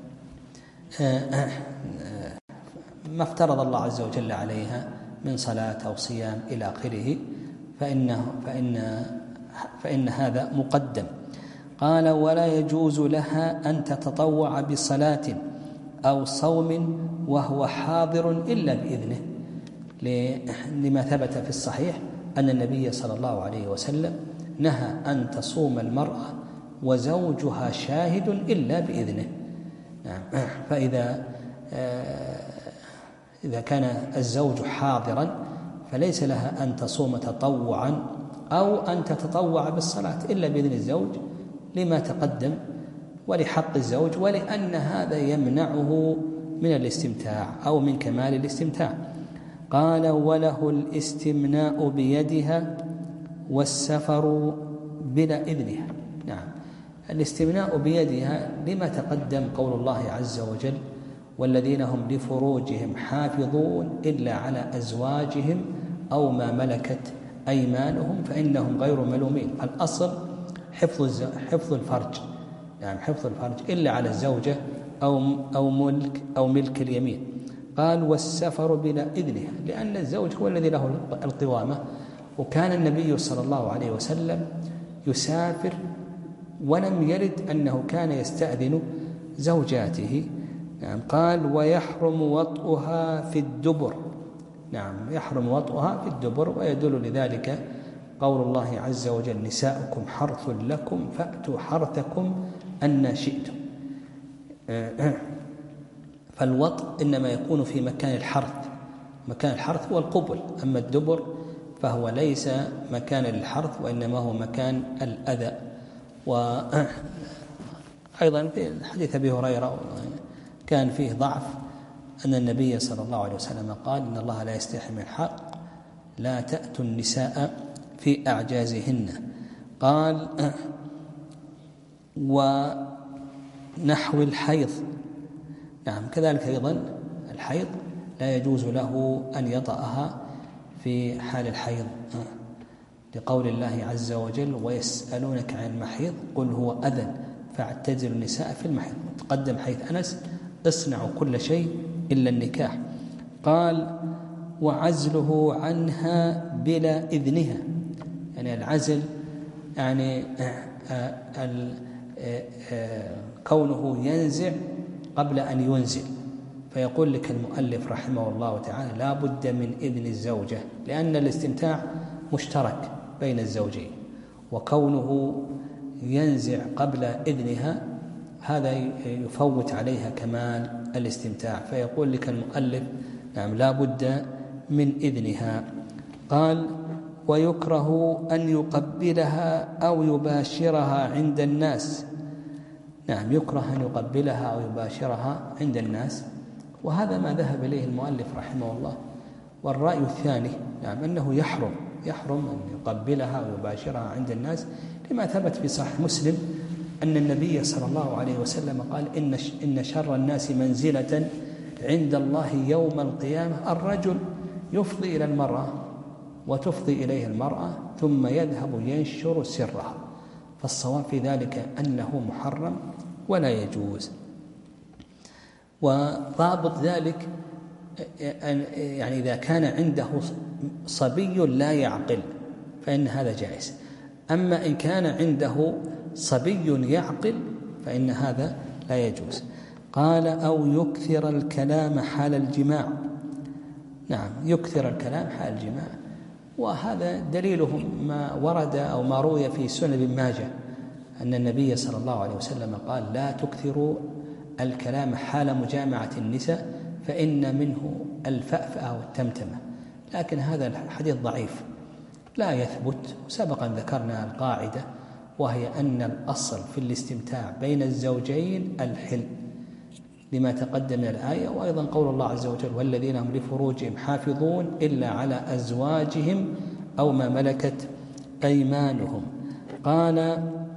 ما افترض الله عز وجل عليها من صلاة أو صيام إلى آخره، فإنه فإن فإن هذا مقدم. قال: ولا يجوز لها أن تتطوع بصلاة أو صوم وهو حاضر إلا بإذنه، لما ثبت في الصحيح أن النبي صلى الله عليه وسلم نهى أن تصوم المرأة وزوجها شاهد إلا بإذنه. فإذا إذا كان الزوج حاضرا فليس لها أن تصوم تطوعا أو أن تتطوع بالصلاة إلا بإذن الزوج، لما تقدم، ولحق الزوج، ولأن هذا يمنعه من الاستمتاع أو من كمال الاستمتاع. قال: وله الاستمناء بيدها والسفر بلا إذنها. نعم، الاستمناء بيدها لما تقدم قول الله عز وجل: والذين هم لفروجهم حافظون إلا على أزواجهم أو ما ملكت أيمانهم فإنهم غير ملومين. الأصل حفظ حفظ الفرج، يعني حفظ الفرج إلا على الزوجة أو أو ملك أو ملك اليمين. قال: والسفر بلا إذنها، لأن الزوج هو الذي له القوامة، وكان النبي صلى الله عليه وسلم يسافر ولم يرد أنه كان يستأذن زوجاته. نعم. قال: ويحرم وطئها في الدبر. نعم، يحرم وطئها في الدبر. ويدل لذلك قول الله عز وجل: نساؤكم حرث لكم فأتوا حرثكم أن شئتم. فالوطء إنما يكون في مكان الحرث، مكان الحرث هو القبل، أما الدبر فهو ليس مكان للحرث وإنما هو مكان الأذى. وأيضا في حديث أبي هريرة كان فيه ضعف أن النبي صلى الله عليه وسلم قال: إن الله لا يستحي من الحق، لا تأتوا النساء في أعجازهن. قال: ونحو الحيض. نعم، كذلك أيضا الحيض لا يجوز له أن يطأها في حال الحيض، لقول الله عز وجل: ويسألونك عن المحيض قل هو أذى فاعتزلوا النساء في المحيض. تقدم حيث أنس: اصنعوا كل شيء إلا النكاح. قال: وعزله عنها بلا إذنها، يعني العزل يعني كونه ينزع قبل أن ينزل، فيقول لك المؤلف رحمه الله تعالى لا بد من إذن الزوجة، لأن الاستمتاع مشترك بين الزوجين، وكونه ينزع قبل إذنها هذا يفوت عليها كمال الاستمتاع. فيقول لك المؤلف نعم لا بد من إذنها. قال ويكره أن يقبلها أو يباشرها عند الناس. نعم يكره أن يقبلها أو يباشرها عند الناس، وهذا ما ذهب إليه المؤلف رحمه الله. والرأي الثاني نعم أنه يحرم يحرم أن يقبلها ويباشرها عند الناس، لما ثبت في صحيح مسلم أن النبي صلى الله عليه وسلم قال إن إن شر الناس منزلة عند الله يوم القيامة الرجل يفضي إلى المرأة وتفضي إليه المرأة ثم يذهب ينشر سرها، فالصواب في ذلك أنه محرم ولا يجوز. وضابط ذلك يعني إذا كان عنده صبي لا يعقل فإن هذا جائز، أما إن كان عنده صبي يعقل فإن هذا لا يجوز. قال أو يكثر الكلام حال الجماع. نعم يكثر الكلام حال الجماع، وهذا دليلهم ما ورد أو ما روي في سنن ابن ماجه أن النبي صلى الله عليه وسلم قال لا تكثروا الكلام حال مجامعة النساء فإن منه الفأفأة والتمتمة، لكن هذا الحديث ضعيف لا يثبت. سبقا ذكرنا القاعدة وهي أن الأصل في الاستمتاع بين الزوجين الحل لما تقدم من الآية، وأيضا قول الله عز وجل والذين هم لفروجهم حافظون إلا على أزواجهم أو ما ملكت أيمانهم. قال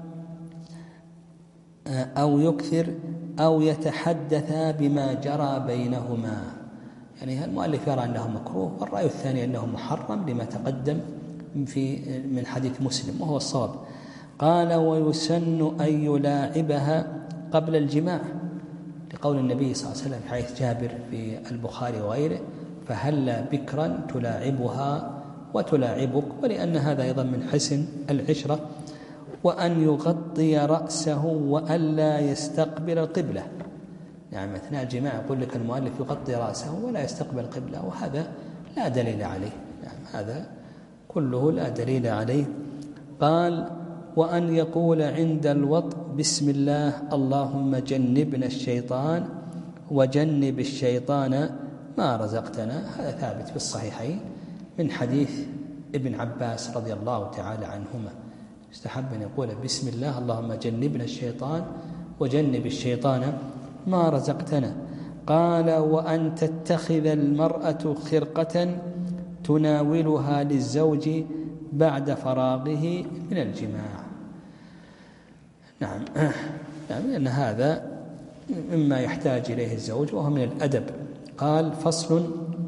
أو يكثر أو يتحدث بما جرى بينهما، يعني المؤلف يرى أنه مكروه، والرأي الثاني أنه محرم لما تقدم في من حديث مسلم وهو الصواب. قال ويسن أن يلاعبها قبل الجماع لقول النبي صلى الله عليه وسلم في حديث جابر في البخاري وغيره فهلا بكرا تلاعبها وتلاعبك، ولأن هذا أيضا من حسن العشرة. وأن يغطي رأسه وألا يستقبل القبلة. يعني أثناء الجماع يقول لك المؤلف يغطي رأسه ولا يستقبل القبلة، وهذا لا دليل عليه، يعني هذا كله لا دليل عليه. قال وأن يقول عند الوطء بسم الله اللهم جنبنا الشيطان وجنب الشيطان ما رزقتنا، هذا ثابت في الصحيحين من حديث ابن عباس رضي الله تعالى عنهما، استحب أن يقول بسم الله اللهم جنبنا الشيطان وجنب الشيطان ما رزقتنا. قال وأن تتخذ المرأة خرقة تناولها للزوج بعد فراغه من الجماع. نعم يعني لأن هذا مما يحتاج إليه الزوج وهو من الأدب. قال فصل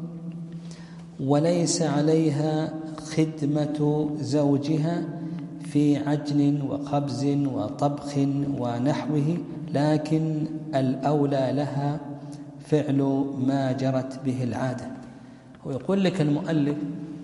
وليس عليها خدمة زوجها في عجن وخبز وطبخ ونحوه، لكن الأولى لها فعل ما جرت به العادة. ويقول لك المؤلف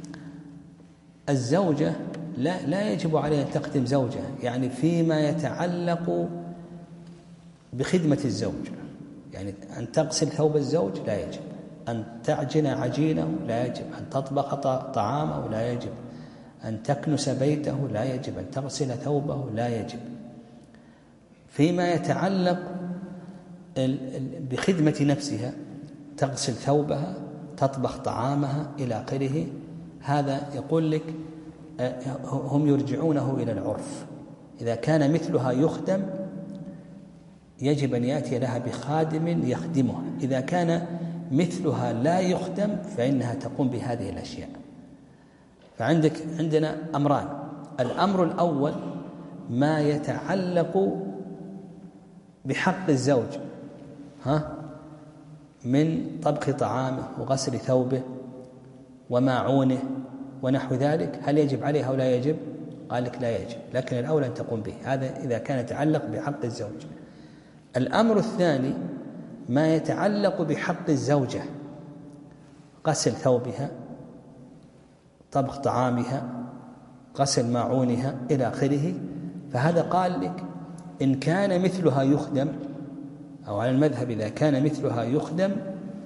الزوجة لا, لا يجب عليها أن تخدم زوجها، يعني فيما يتعلق بخدمة الزوج، يعني أن تغسل ثوب الزوج لا يجب، أن تعجن عجينه لا يجب، أن تطبخ طعامه لا يجب، أن تكنس بيته لا يجب، أن تغسل ثوبه لا يجب. فيما يتعلق بخدمة نفسها تغسل ثوبها تطبخ طعامها إلى آخره، هذا يقول لك هم يرجعونه إلى العرف. إذا كان مثلها يخدم يجب أن يأتي لها بخادم يخدمها، إذا كان مثلها لا يخدم فإنها تقوم بهذه الأشياء. فعندك عندنا أمران، الأمر الأول ما يتعلق بحق الزوج ها من طبخ طعامه وغسل ثوبه وماعونه ونحو ذلك، هل يجب عليها أو لا يجب؟ قال لك لا يجب، لكن الأولى أن تقوم به، هذا إذا كان يتعلق بحق الزوج. الأمر الثاني ما يتعلق بحق الزوجة، غسل ثوبها طبخ طعامها غسل ماعونها إلى آخره، فهذا قال لك إن كان مثلها يخدم، أو على المذهب إذا كان مثلها يخدم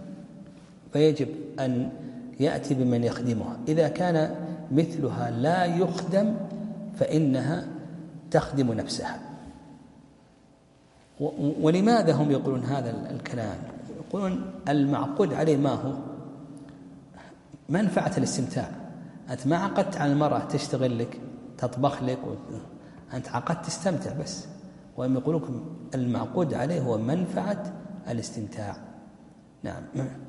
فيجب أن يأتي بمن يخدمها. إذا كان مثلها لا يخدم فإنها تخدم نفسها. ولماذا هم يقولون هذا الكلام؟ يقولون المعقود عليه ما هو؟ منفعة الاستمتاع. أنت ما عقدت على المرأة تشتغل لك تطبخ لك و... أنت عقدت تستمتع بس، وهم يقولون المعقود عليه هو منفعة الاستمتاع. نعم.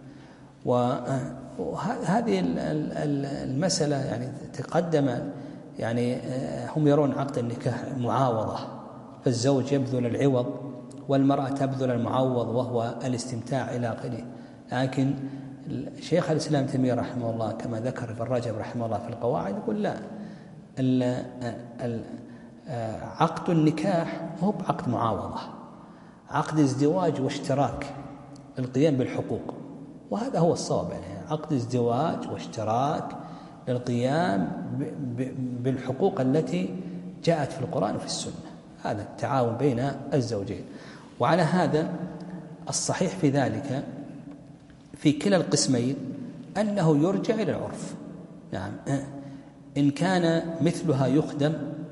وهذه المسألة يعني تقدم، يعني هم يرون عقد النكاح معاوضة، فالزوج يبذل العوض والمرأة تبذل المعوض وهو الاستمتاع إلى آخره. لكن شيخ الإسلام تيمية رحمه الله كما ذكر ابن رجب رحمه الله في القواعد يقول لا، عقد النكاح هو بعقد معاوضة، عقد ازدواج واشتراك للقيام بالحقوق، وهذا هو الصواب. يعني عقد ازدواج واشتراك للقيام بالحقوق التي جاءت في القرآن وفي السنة، هذا التعاون بين الزوجين. وعلى هذا الصحيح في ذلك في كلا القسمين أنه يرجع إلى العرف. نعم. إن كان مثلها يخدم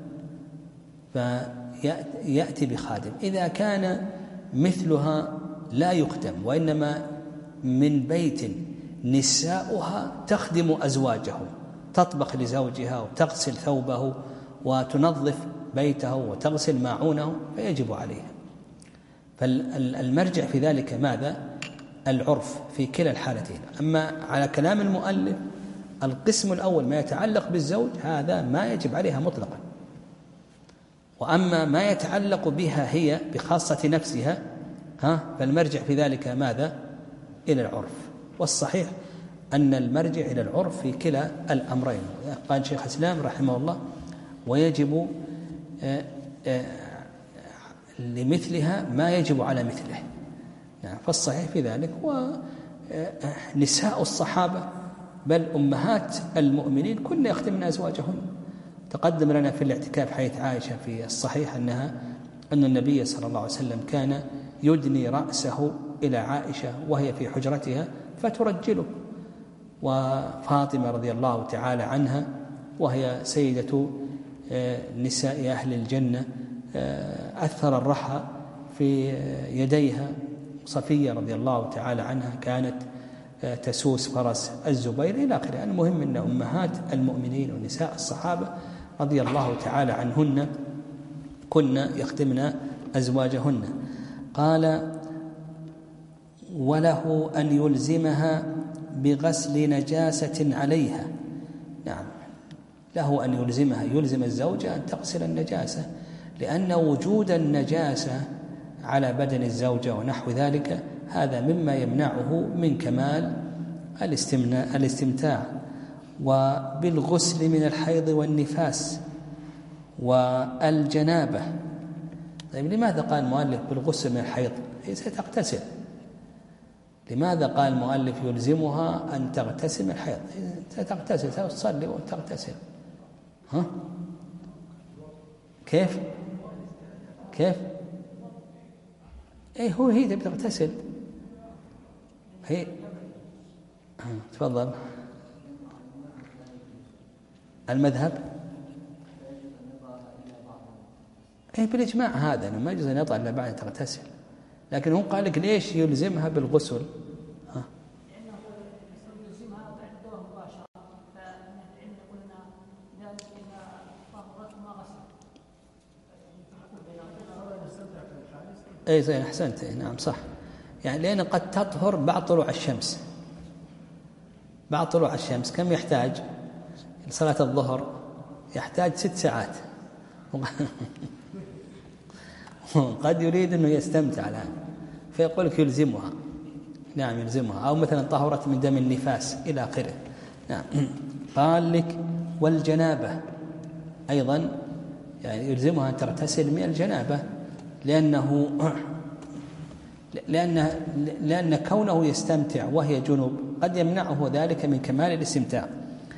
فيأتي بخادم، إذا كان مثلها لا يخدم وإنما من بيت نساؤها تخدم أزواجهم، تطبخ لزوجها وتغسل ثوبه وتنظف بيته وتغسل ماعونه، فيجب عليها. فالمرجع في ذلك ماذا؟ العرف في كلا الحالتين. أما على كلام المؤلف القسم الأول ما يتعلق بالزوج هذا ما يجب عليها مطلقا، وأما ما يتعلق بها هي بخاصة نفسها ها فالمرجع في ذلك ماذا؟ إلى العرف. والصحيح أن المرجع إلى العرف في كلا الأمرين. قال شيخ الإسلام رحمه الله ويجب آآ آآ لمثلها ما يجب على مثله. يعني فالصحيح في ذلك ونساء الصحابة بل أمهات المؤمنين كن يخدمن أزواجهن. تقدم لنا في الاعتكاف حيث عائشة في الصحيح أنها أن النبي صلى الله عليه وسلم كان يدني رأسه إلى عائشة وهي في حجرتها فترجله، وفاطمة رضي الله تعالى عنها وهي سيدة نساء أهل الجنة أثر الرحى في يديها. صفية رضي الله تعالى عنها كانت تسوس فرس الزبير إلى آخره. المهم أن أمهات المؤمنين ونساء الصحابة رضي الله تعالى عنهن كن يخدمن أزواجهن. قال وله أن يلزمها بغسل نجاسة عليها. نعم، له أن يلزمها، يلزم الزوجة أن تغسل النجاسة، لأن وجود النجاسة على بدن الزوجة ونحو ذلك هذا مما يمنعه من كمال الاستمتاع. وبالغسل من الحيض والنفاس والجنابة. طيب لماذا قال المؤلف بالغسل من الحيض؟ هي ستغتسل. لماذا قال المؤلف يلزمها أن تغتسل من الحيض؟ ستغتسل، ستصلي وتغتسل. ها؟ كيف؟ كيف؟ ايه هو هي تبي تغتسل هي. تفضل. المذهب ايه بالاجماع هذا ما يجوز ان يطلع الا بعد تغتسل، لكن هو قال لك ليش يلزمها بالغسل؟ ها؟ اي زين احسنت. نعم صح، يعني لأن قد تطهر بعد طلوع الشمس. بعد طلوع الشمس كم يحتاج لصلاة الظهر؟ يحتاج ست ساعات. قد يريد أنه يستمتع الآن فيقول لك يلزمها. نعم يلزمها. أو مثلا طهرت من دم النفاس إلى آخره. نعم. قال لك والجنابة أيضا يعني يلزمها أن تغتسل من الجنابة، لأنه لأن لأن كونه يستمتع وهي جنوب قد يمنعه ذلك من كمال الاستمتاع.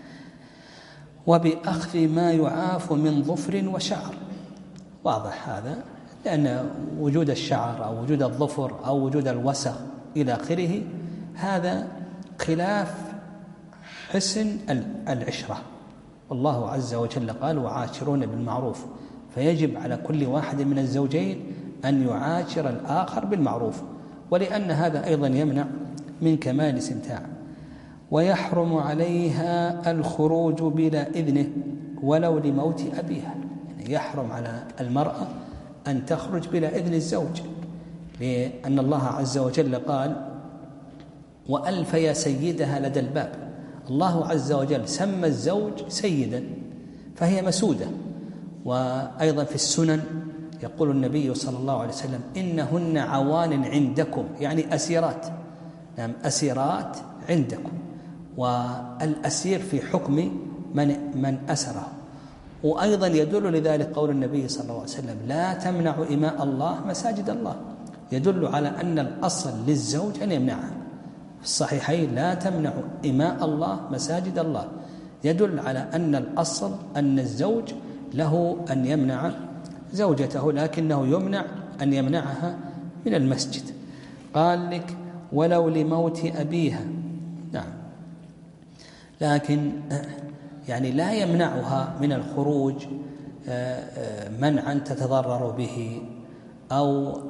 وبأخذ ما يعاف من ظفر وشعر. واضح هذا، لأن وجود الشعر أو وجود الظفر أو وجود الوسخ إلى آخره هذا خلاف حسن العشرة. والله عز وجل قال وعاشرون بالمعروف، فيجب على كل واحد من الزوجين أن يعاشر الآخر بالمعروف، ولأن هذا أيضا يمنع من كمال الاستمتاع. ويحرم عليها الخروج بلا إذنه ولو لموت أبيها، يعني يحرم على المرأة أن تخرج بلا إذن الزوج، لأن الله عز وجل قال وألفي سيدها لدى الباب. الله عز وجل سمى الزوج سيدا فهي مسودة. وأيضا في السنن يقول النبي صلى الله عليه وسلم إنهن عوان عندكم، يعني أسيرات، نعم أسيرات عندكم. والأسير في حكم من, من أسره. وأيضا يدل لذلك قول النبي صلى الله عليه وسلم لا تمنع إماء الله مساجد الله، يدل على أن الأصل للزوج أن يمنعها. في الصحيحين لا تمنع إماء الله مساجد الله، يدل على أن الأصل أن الزوج له أن يمنع زوجته، لكنه يمنع أن يمنعها من المسجد. قال لك ولو لموت أبيها، نعم، لكن يعني لا يمنعها من الخروج منعا تتضرر به أو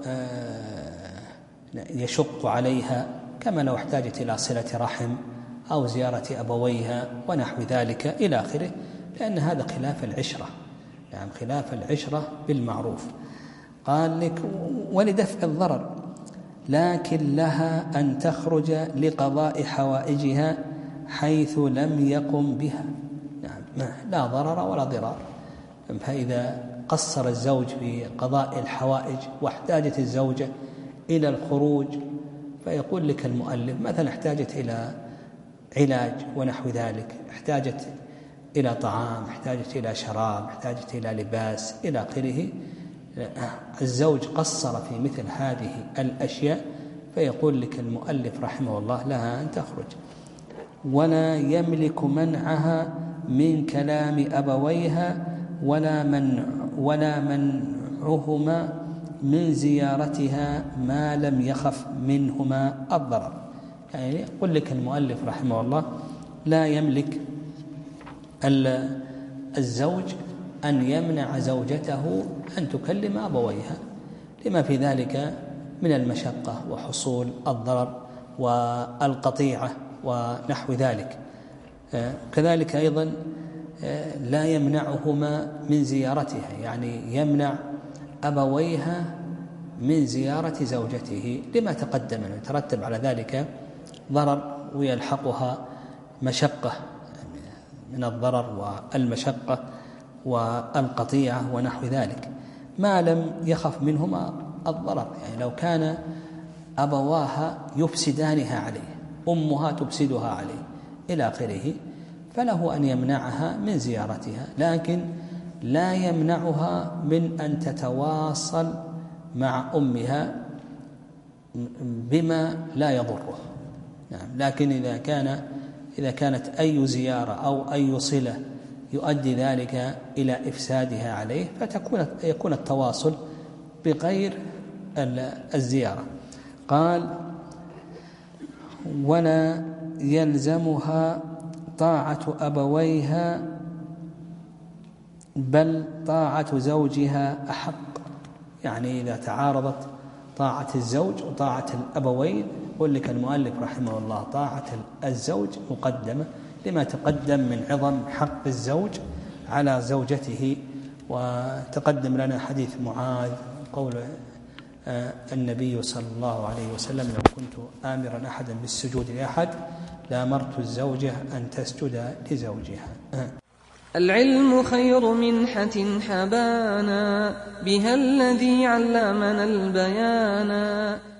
يشق عليها، كما لو احتاجت إلى صلة رحم أو زيارة أبويها ونحو ذلك إلى آخره، لأن هذا خلاف العشرة، يعني خلاف العشرة بالمعروف. قال لك ولدفع الضرر، لكن لها أن تخرج لقضاء حوائجها حيث لم يقم بها، يعني لا ضرر ولا ضرار. فإذا قصر الزوج في قضاء الحوائج واحتاجت الزوجة إلى الخروج، فيقول لك المؤلف مثلا احتاجت إلى علاج ونحو ذلك، احتاجت إلى طعام، احتاجت إلى شراب، احتاجت إلى لباس إلى آخره، الزوج قصر في مثل هذه الأشياء، فيقول لك المؤلف رحمه الله لها أن تخرج. ولا يملك منعها من كلام أبويها ولا منع ولا منعهما من زيارتها ما لم يخف منهما الضرر. يعني يقول لك المؤلف رحمه الله لا يملك الزوج أن يمنع زوجته أن تكلم أبويها لما في ذلك من المشقة وحصول الضرر والقطيعة ونحو ذلك. كذلك أيضا لا يمنعهما من زيارتها، يعني يمنع أبويها من زيارة زوجته لما تقدم أنه يترتب على ذلك ضرر ويلحقها مشقة من الضرر والمشقة والقطيعة ونحو ذلك ما لم يخف منهما الضرر. يعني لو كان أبواها يفسدانها عليه، أمها تفسدها عليه إلى آخره، فله أن يمنعها من زيارتها، لكن لا يمنعها من أن تتواصل مع أمها بما لا يضره. نعم. لكن إذا كان إذا كانت أي زيارة أو أي صلة يؤدي ذلك إلى إفسادها عليه، فتكون يكون التواصل بغير الزيارة. قال ولا يلزمها طاعة أبويها بل طاعة زوجها أحق. يعني إذا تعارضت طاعة الزوج وطاعة الأبوين، يقول لك المؤلف رحمه الله طاعة الزوج مقدمة لما تقدم من عظم حق الزوج على زوجته. وتقدم لنا حديث معاذ قول النبي صلى الله عليه وسلم لو كنت آمرا أحدا بالسجود لأحد لأمرت الزوجة أن تسجد لزوجها. العلم خير منحة حبانا بها الذي علمنا البيانا.